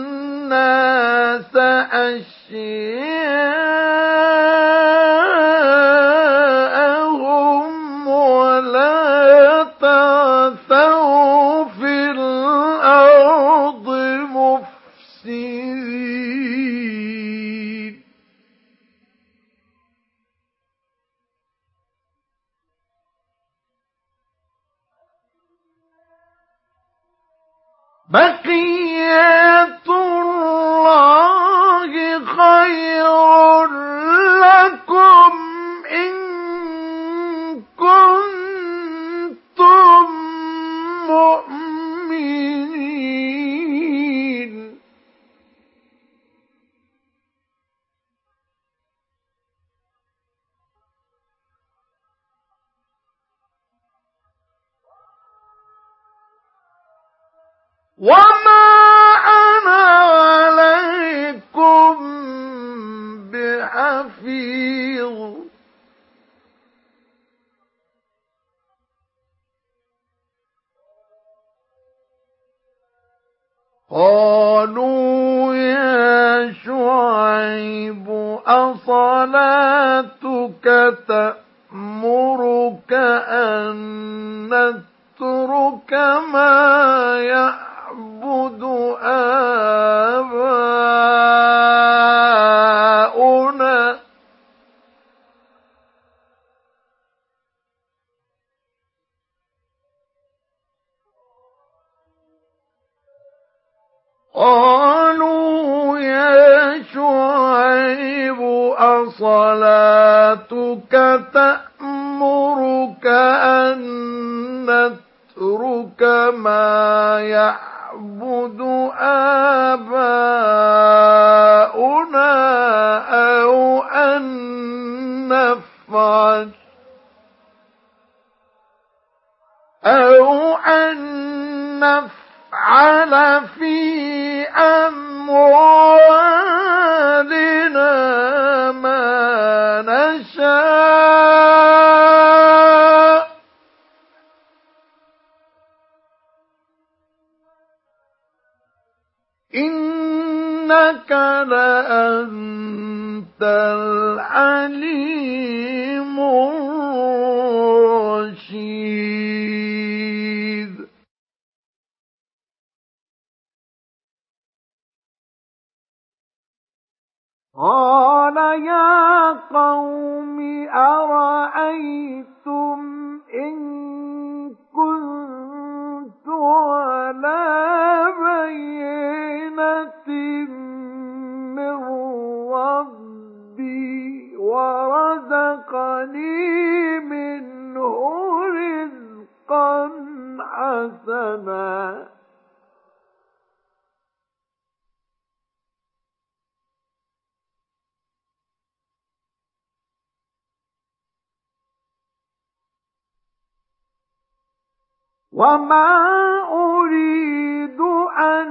أشياءهم ولا تعثوا في الأرض مفسدين بقية الله خير لكم إن كنتم مؤمنين وما أنا عليكم بحفيظ قالوا يا شعيب أصلاتك تأمرك أن نترك ما يعبد آباؤنا قالوا يا شعيب أصلاتك تأمرك أن نترك ما يعبد آباؤنا أو أن نفعل أو أن نفعل على في أموالنا ما نشاء إنك لأنت العليم الرشيد قال يا قوم أرأيتم إن كنت على بينة من ربي ورزقني منه رزقا حسنا وما أريد أن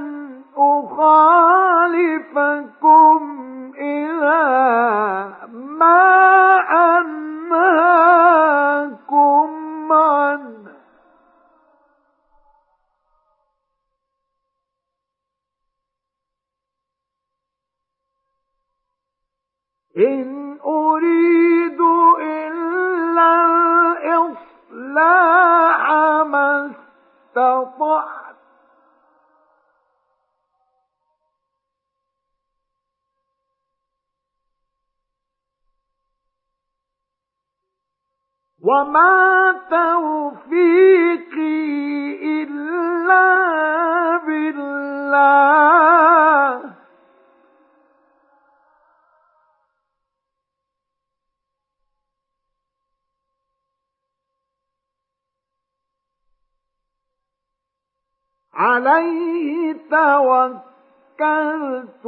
أخالفكم إلى ما أنهاكم عنه إن أريد إلا الإصلاح ما استطعت وما توفيقي إلا بالله عليه توكلت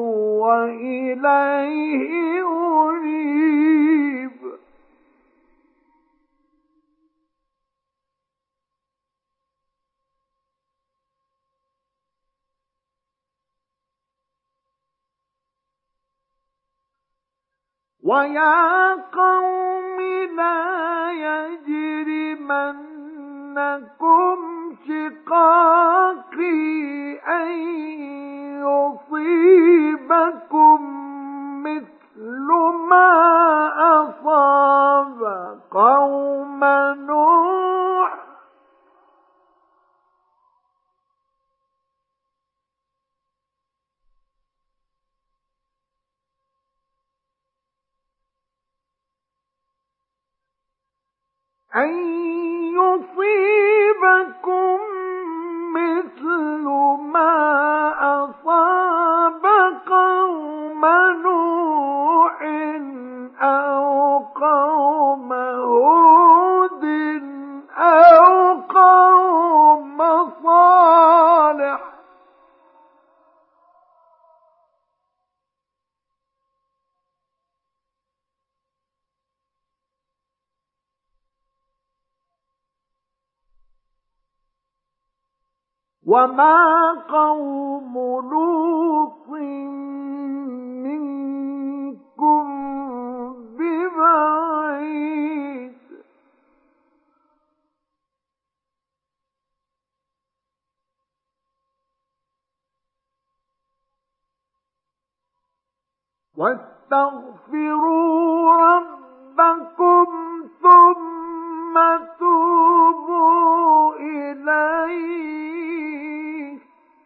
وإليه أنيب ويا قوم لا يجرمنكم شقاقي أن يصيبكم أن يصيبكم مثل ما أصاب قوم نوح أو قوم هود أو قوم صالح وما قوم لوط منكم ببعيد واستغفروا ربكم ثم توبوا إليه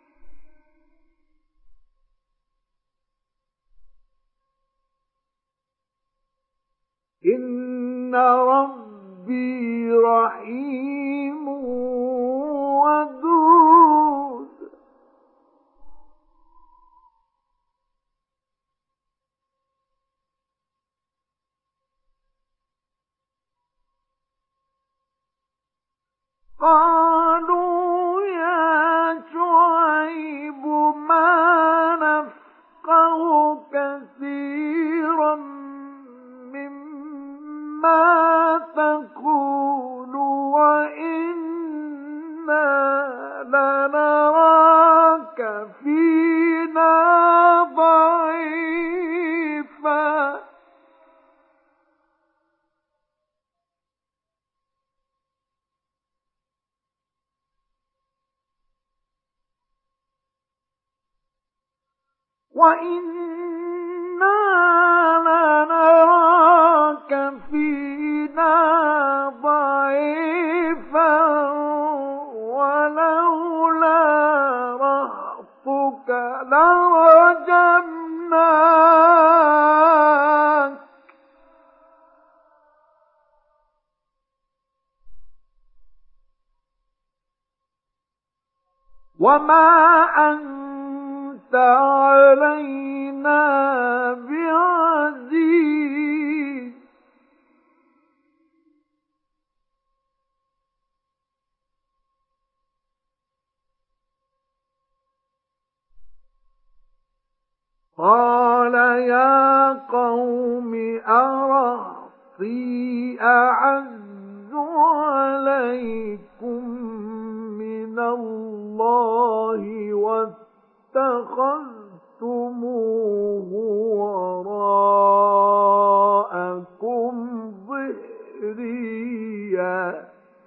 إن ربي رحيم ودود قالوا يا شعيب ما نفقه كثيرا مما تقول وإنا لنراك فينا ضعيفا وَإِنَّا لَنَرَاكَ فِينَا ضَعِيفًا وَلَوْلَا رَهْطُكَ لَرَجَمْنَاكَ وَمَا أَنتَ عَلَيْنَا بِعَزِيزٍ قَالَ يَا قَوْمِ أَرَهْطِي أَعَزُّ عَلَيْكُم مِّنَ اللَّهِ واتخذتموه وراءكم ظهريا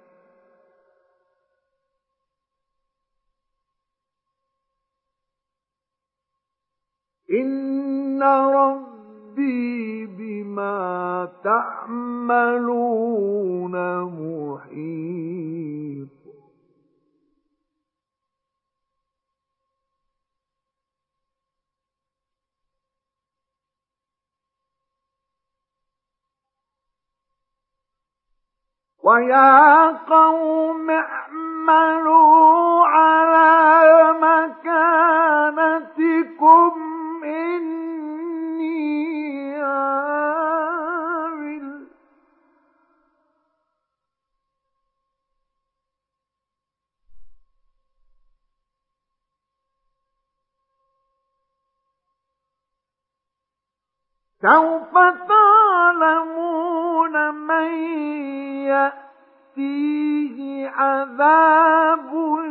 إن ربي بما تعملون محيط وَيَا قَوْمِ اعْمَلُوا عَلَى مَكَانَتِكُمْ إِنِّي عَامِلٌ سَوْفَ تَعْلَمُونَ مَن يَأْتِيهِ عَذَابٌ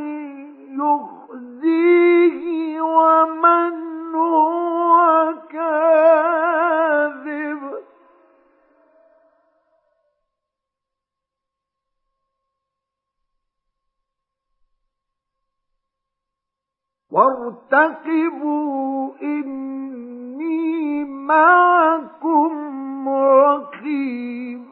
يُخْزِيهِ وَمَنْ هُوَ كَاذِبٌ وَارْتَقِبُوا إِنِّي مَعَكُمْ رَقِيبٌ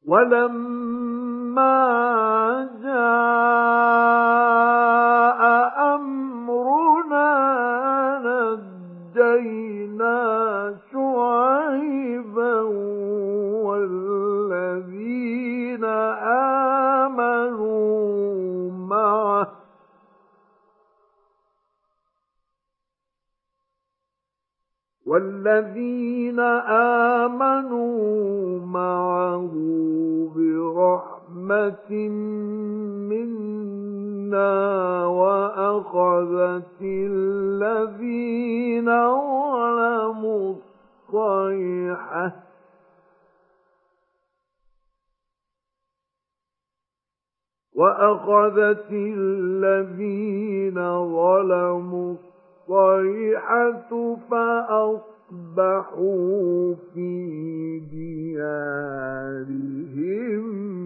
ولما جاء أمرنا نجينا شعيبا والذين آمنوا معه والذين آمنوا معه برحمة منا وأخذت الذين ظلموا الصيحة وأخذت الذين ظلموا الصيحة فأصبحوا في ديارهم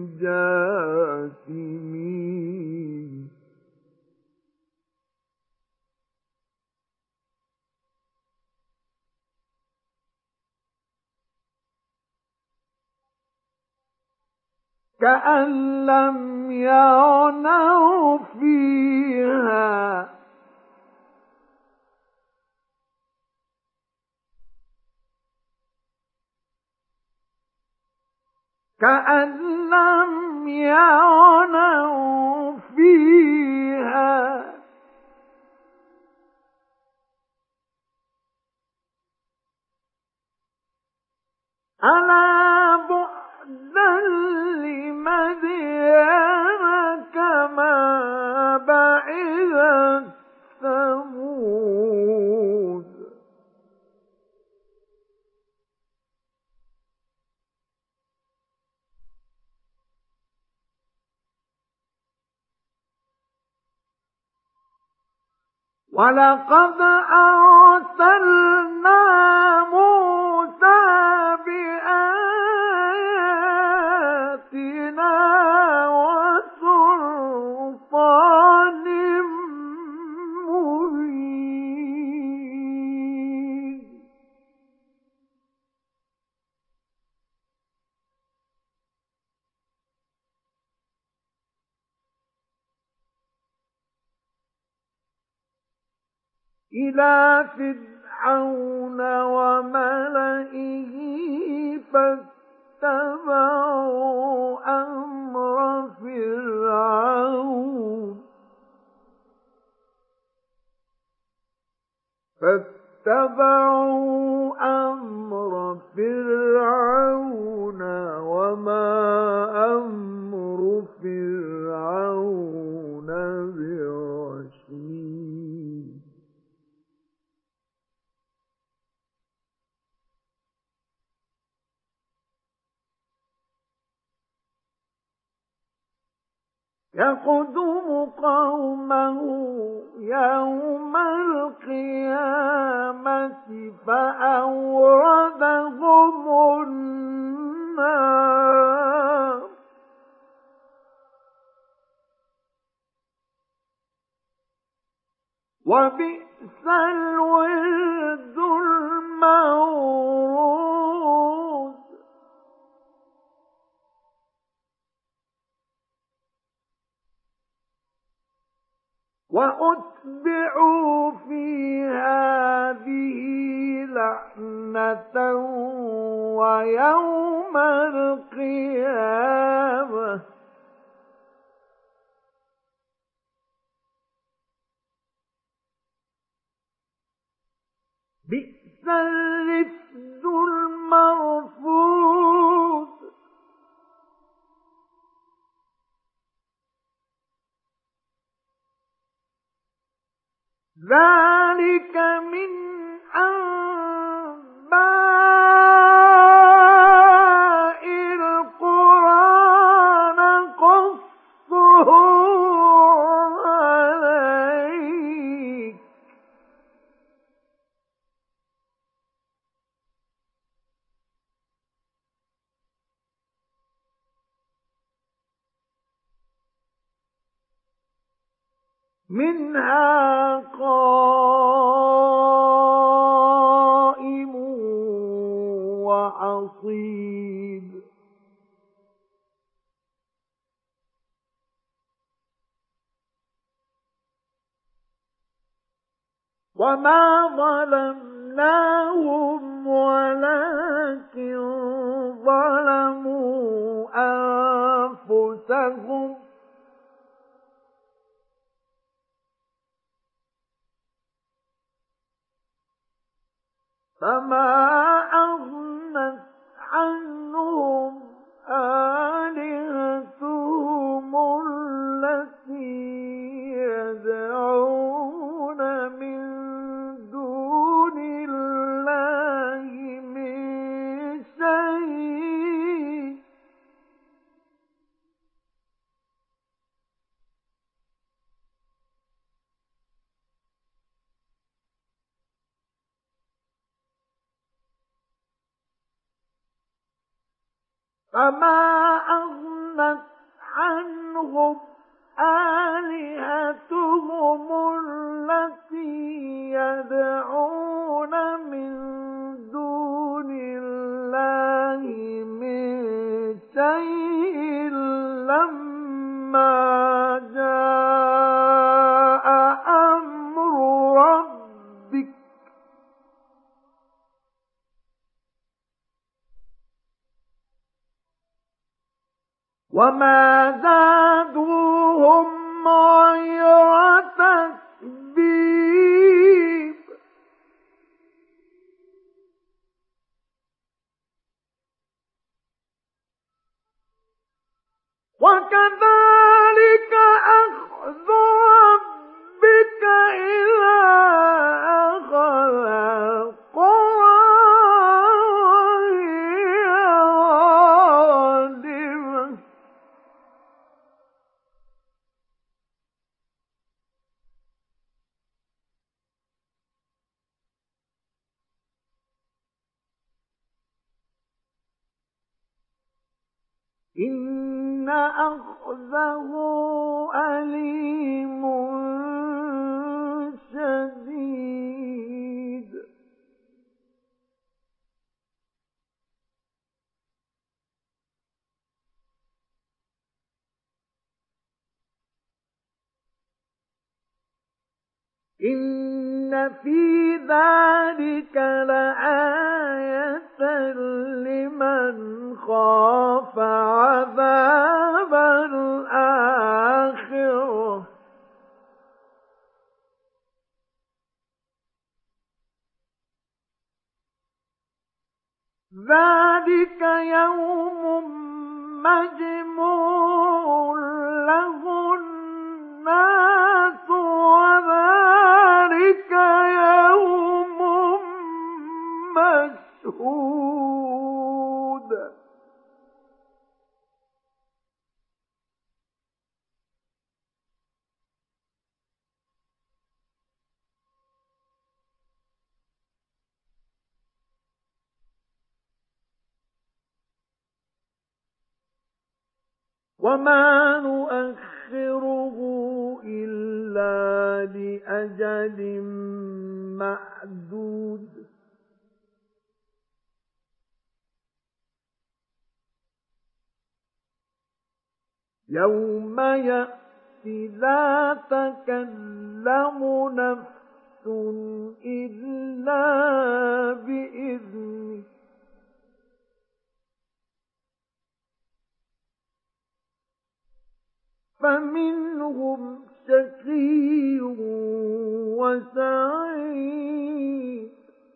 جاثمين كأن لم يغنوا فيها كأن لم يغنوا فيها ألا بعدا لمدين كما بعدت ثمود ولقد أرسلنا موسى بآياتنا وسلطان مبين إلى فرعون وملئه فاتبعوا أمر فرعون فاتبعوا أمر فرعون وما أمر فرعون برشيد يقدم قومه يوم القيامة فأوردهم النار وبئس الورد المورود وأتبعوا في هذه لعنة ويوم القيامة بئس الرفد المرفوض ذلك من أنباء القرى نقصه عليك منها قائم وحصيد وما ظلمناهم ولكن ظلموا أنفسهم فما أغنت عنهم آلهتهم التي يدعون من دون الله من شيء فما أغنت عنهم آلهتهم التي يدعون من دون الله من شيء لما جاء أمر ربك وما زادوهم غير تتبيب وكذلك أخذ ربك إذا أخذ القرى وهي ظالمة إن أخذه أليم شديد إن في ذلك لآية لمن خاف عذاب الآخرة ذلك يوم مجموع له الناس وذلك يوم مشهود وما نؤخره إلا لأجل معدود يوم يأتي لا تكلم نفس إلا بإذنه فمنهم شقي وسعيد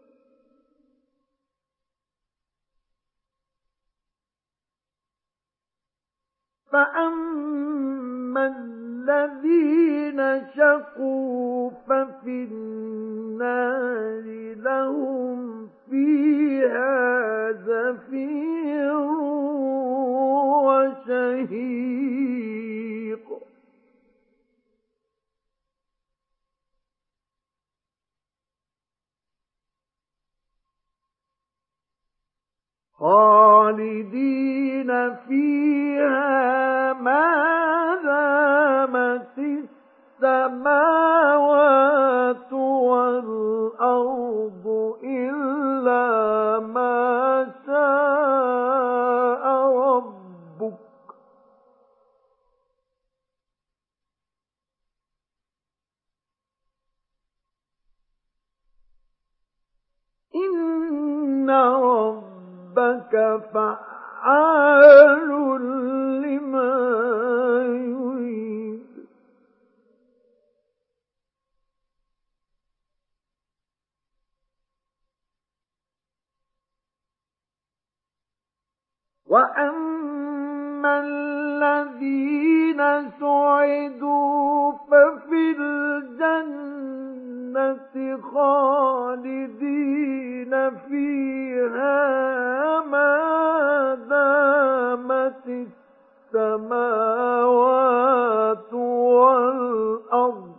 فأما الذين شقوا ففي النار لهم فيها زفير وشهيق خالدين فيها ما دامت السماوات والأرض إلا ما شاء ربك إنك فعال لما يريد. وأما الذين سعدوا ففي الجنة خالدين فيها ما دامت السماوات والأرض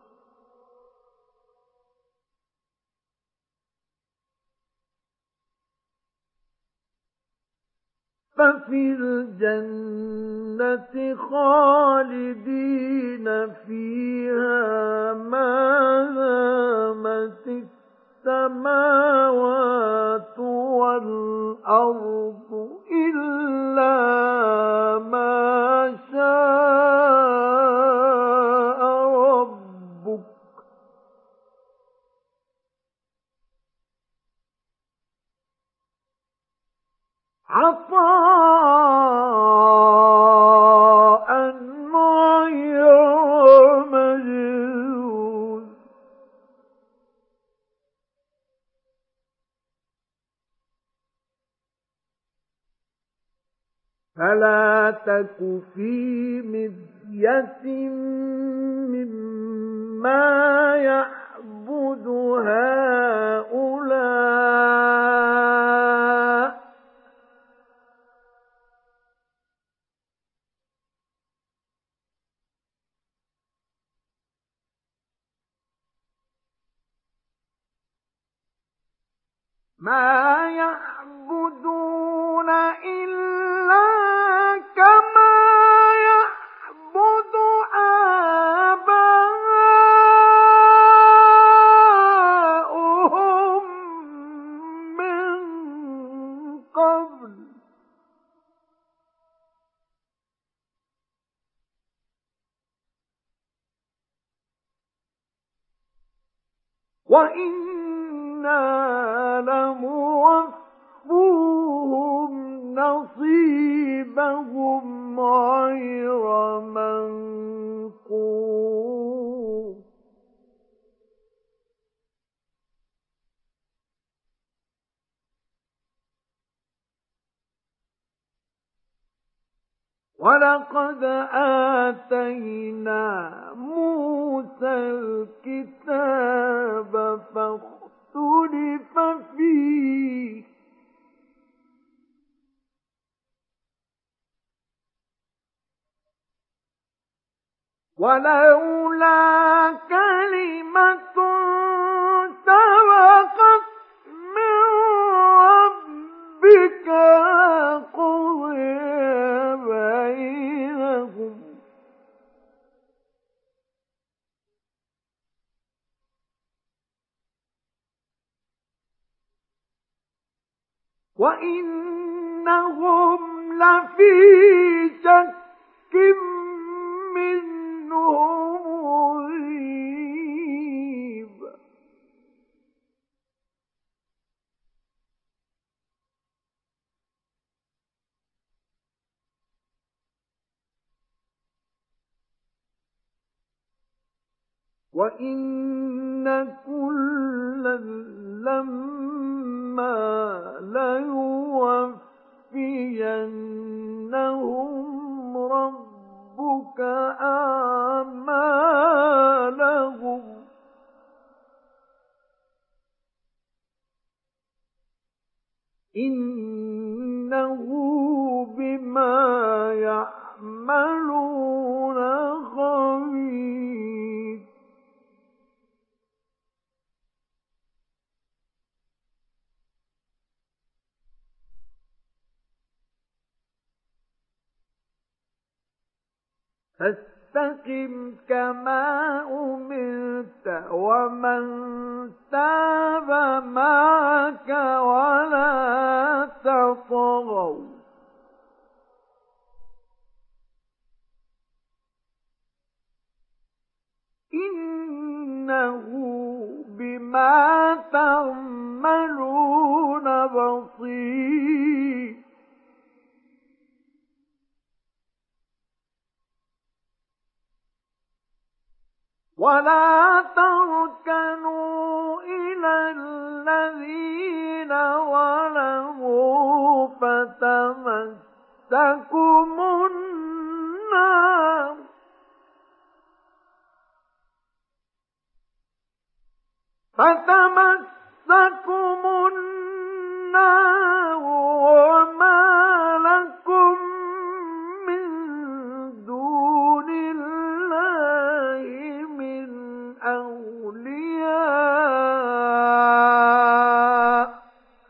ففي الجنة خالدين فيها ما دامت السماوات والأرض إلا ما شاء ربك عطاء غير مجذوذ. فلا تك في مرية مما يعبد هؤلاء ما يعبدون إلا كما يعبد آباؤهم من قبل وإنا لموفوهم نصيبهم غير منقوص. ولقد آتينا موسى الكتاب فاختلف فيه ولولا كلمة سبقت من ربك لقضي بينهم وإنهم لفي شك منه مريب. وإن كلا لما ليوفينهم ربك أعمالهم إنه بما يعملون خبير. فاستقم كما أمرت ومن تاب معك ولا تطغوا إنه بما تعملون بصير. ولا تركنوا إلى الذين ظلموا فتمسكم النار فتمسكم النار وما لكم من دون الله من أولياء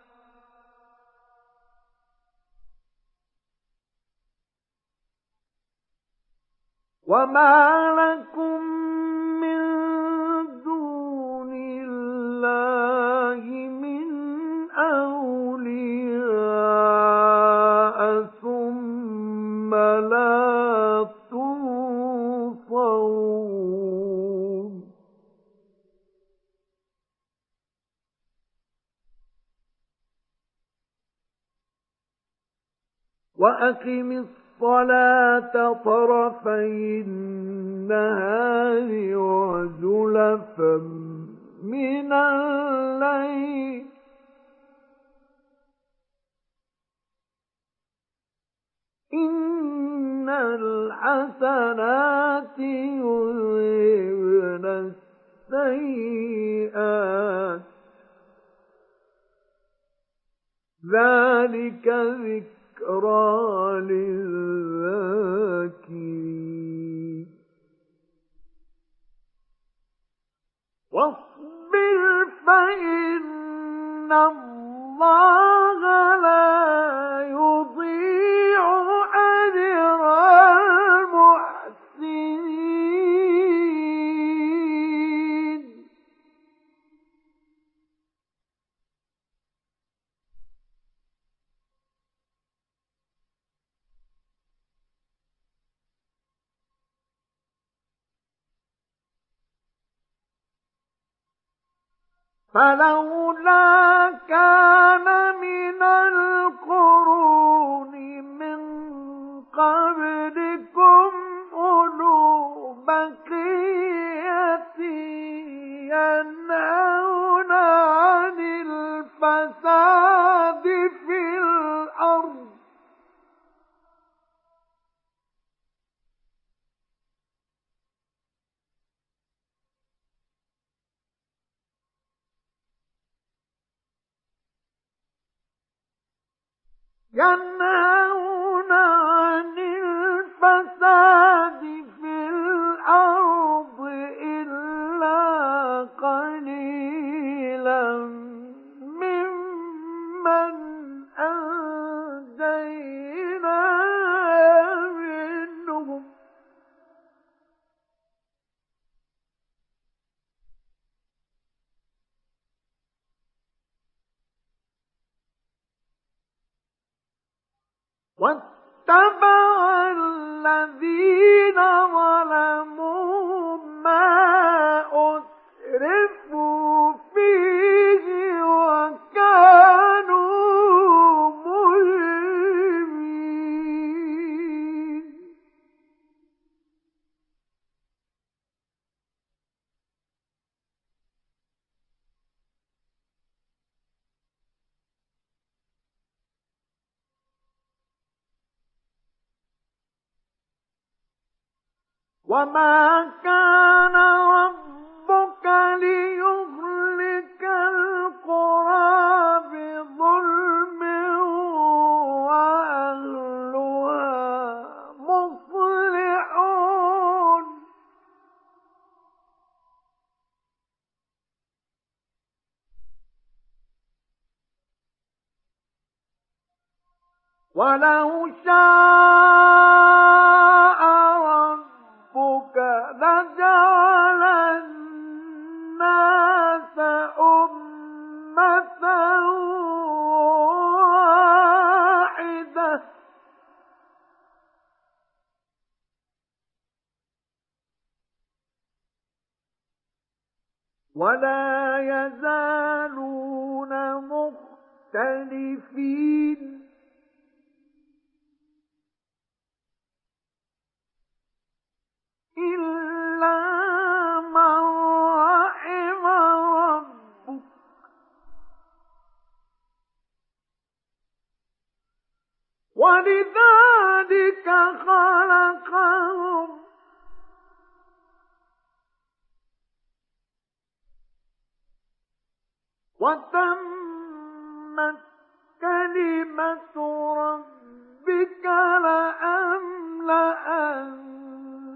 وما لكم من دون الله من أولياء ثم لا تنصرون وأقم الصلاة طرفي النهار وزلفا من الليل إن الحسنات يذهبن السيئات ذلك ذكرى للذاكرين واصبر فإن الله لا يضيع أجر المحسنين فلولا كان من القرون من قبلكم أولو بقية ينهون عن الفساد في الأرض ينهون عن الفساد في الأرض إلا قليلا ممن أنجينا منهم واتبع الذين ظلموا ما أترفوا فيه وكانوا مجرمين وما كان ربك ليهلك القرى بظلم وأهلها مصلحون ولو شاء ربك لجعل الناس أمة واحدة ولا يزالون مختلفين إلا من وتمت كلمة ربك لأملأن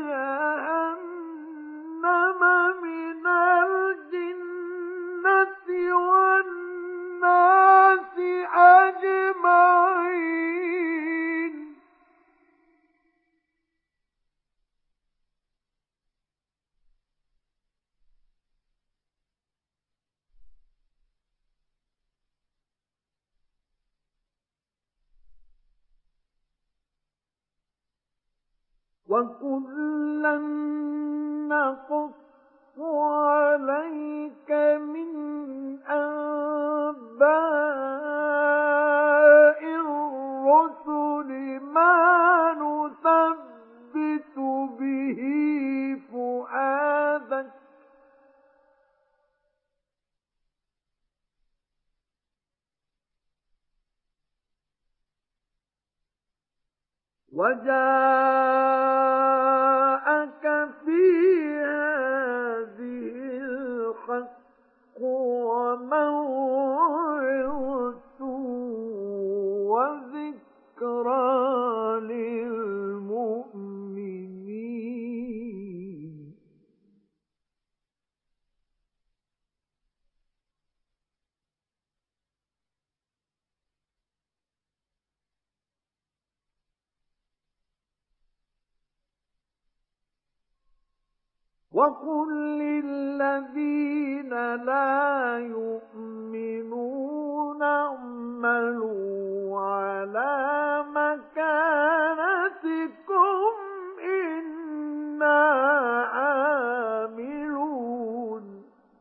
جهنم من الجنة والناس أجمعين. وَكُلًّا نَّقُصُّ عَلَيْكَ مِنْ أَنبَاءِ الرُّسُلِ مَا نُثَبِّتُ بِهِ فُؤَادَكَ وَجَاءَكَ فِي هَٰذِهِ الْحَقُّ وَمَوْعِظَةٌ وَذِكْرَىٰ لِلْمُؤْمِنِينَ. وَقُل لِّلَّذِينَ لَا يُؤْمِنُونَ اعْمَلُوا عَلَىٰ مَكَانَتِكُمْ إِنَّا عَامِلُونَ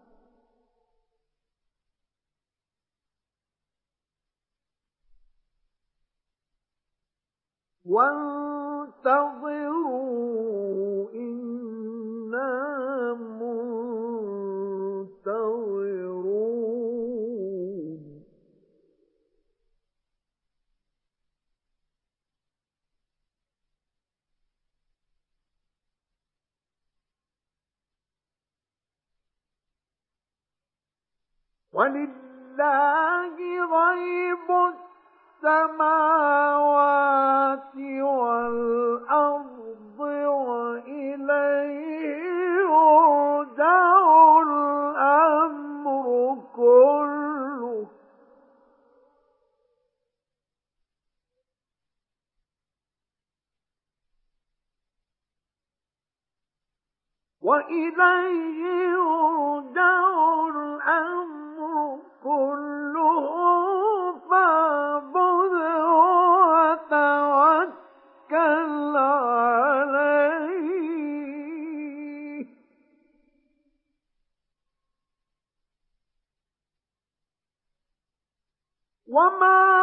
وَانتَظِرُوا إِنَّا مُنتَظِرُونَ. وَلِلَّهِ غَيْبُ السَّمَاوَاتِ وَالْأَرْضِ وَإِلَيْهِ يُرْجَعُ الْأَمْرُ كُلُّهُ وَإِلَيْهِ يُرْجَعُ الْأَمْرُ كُلُّهُ فَاعْبُدْهُ وَتَوَكَّلْ عَلَيْهِ وَمَا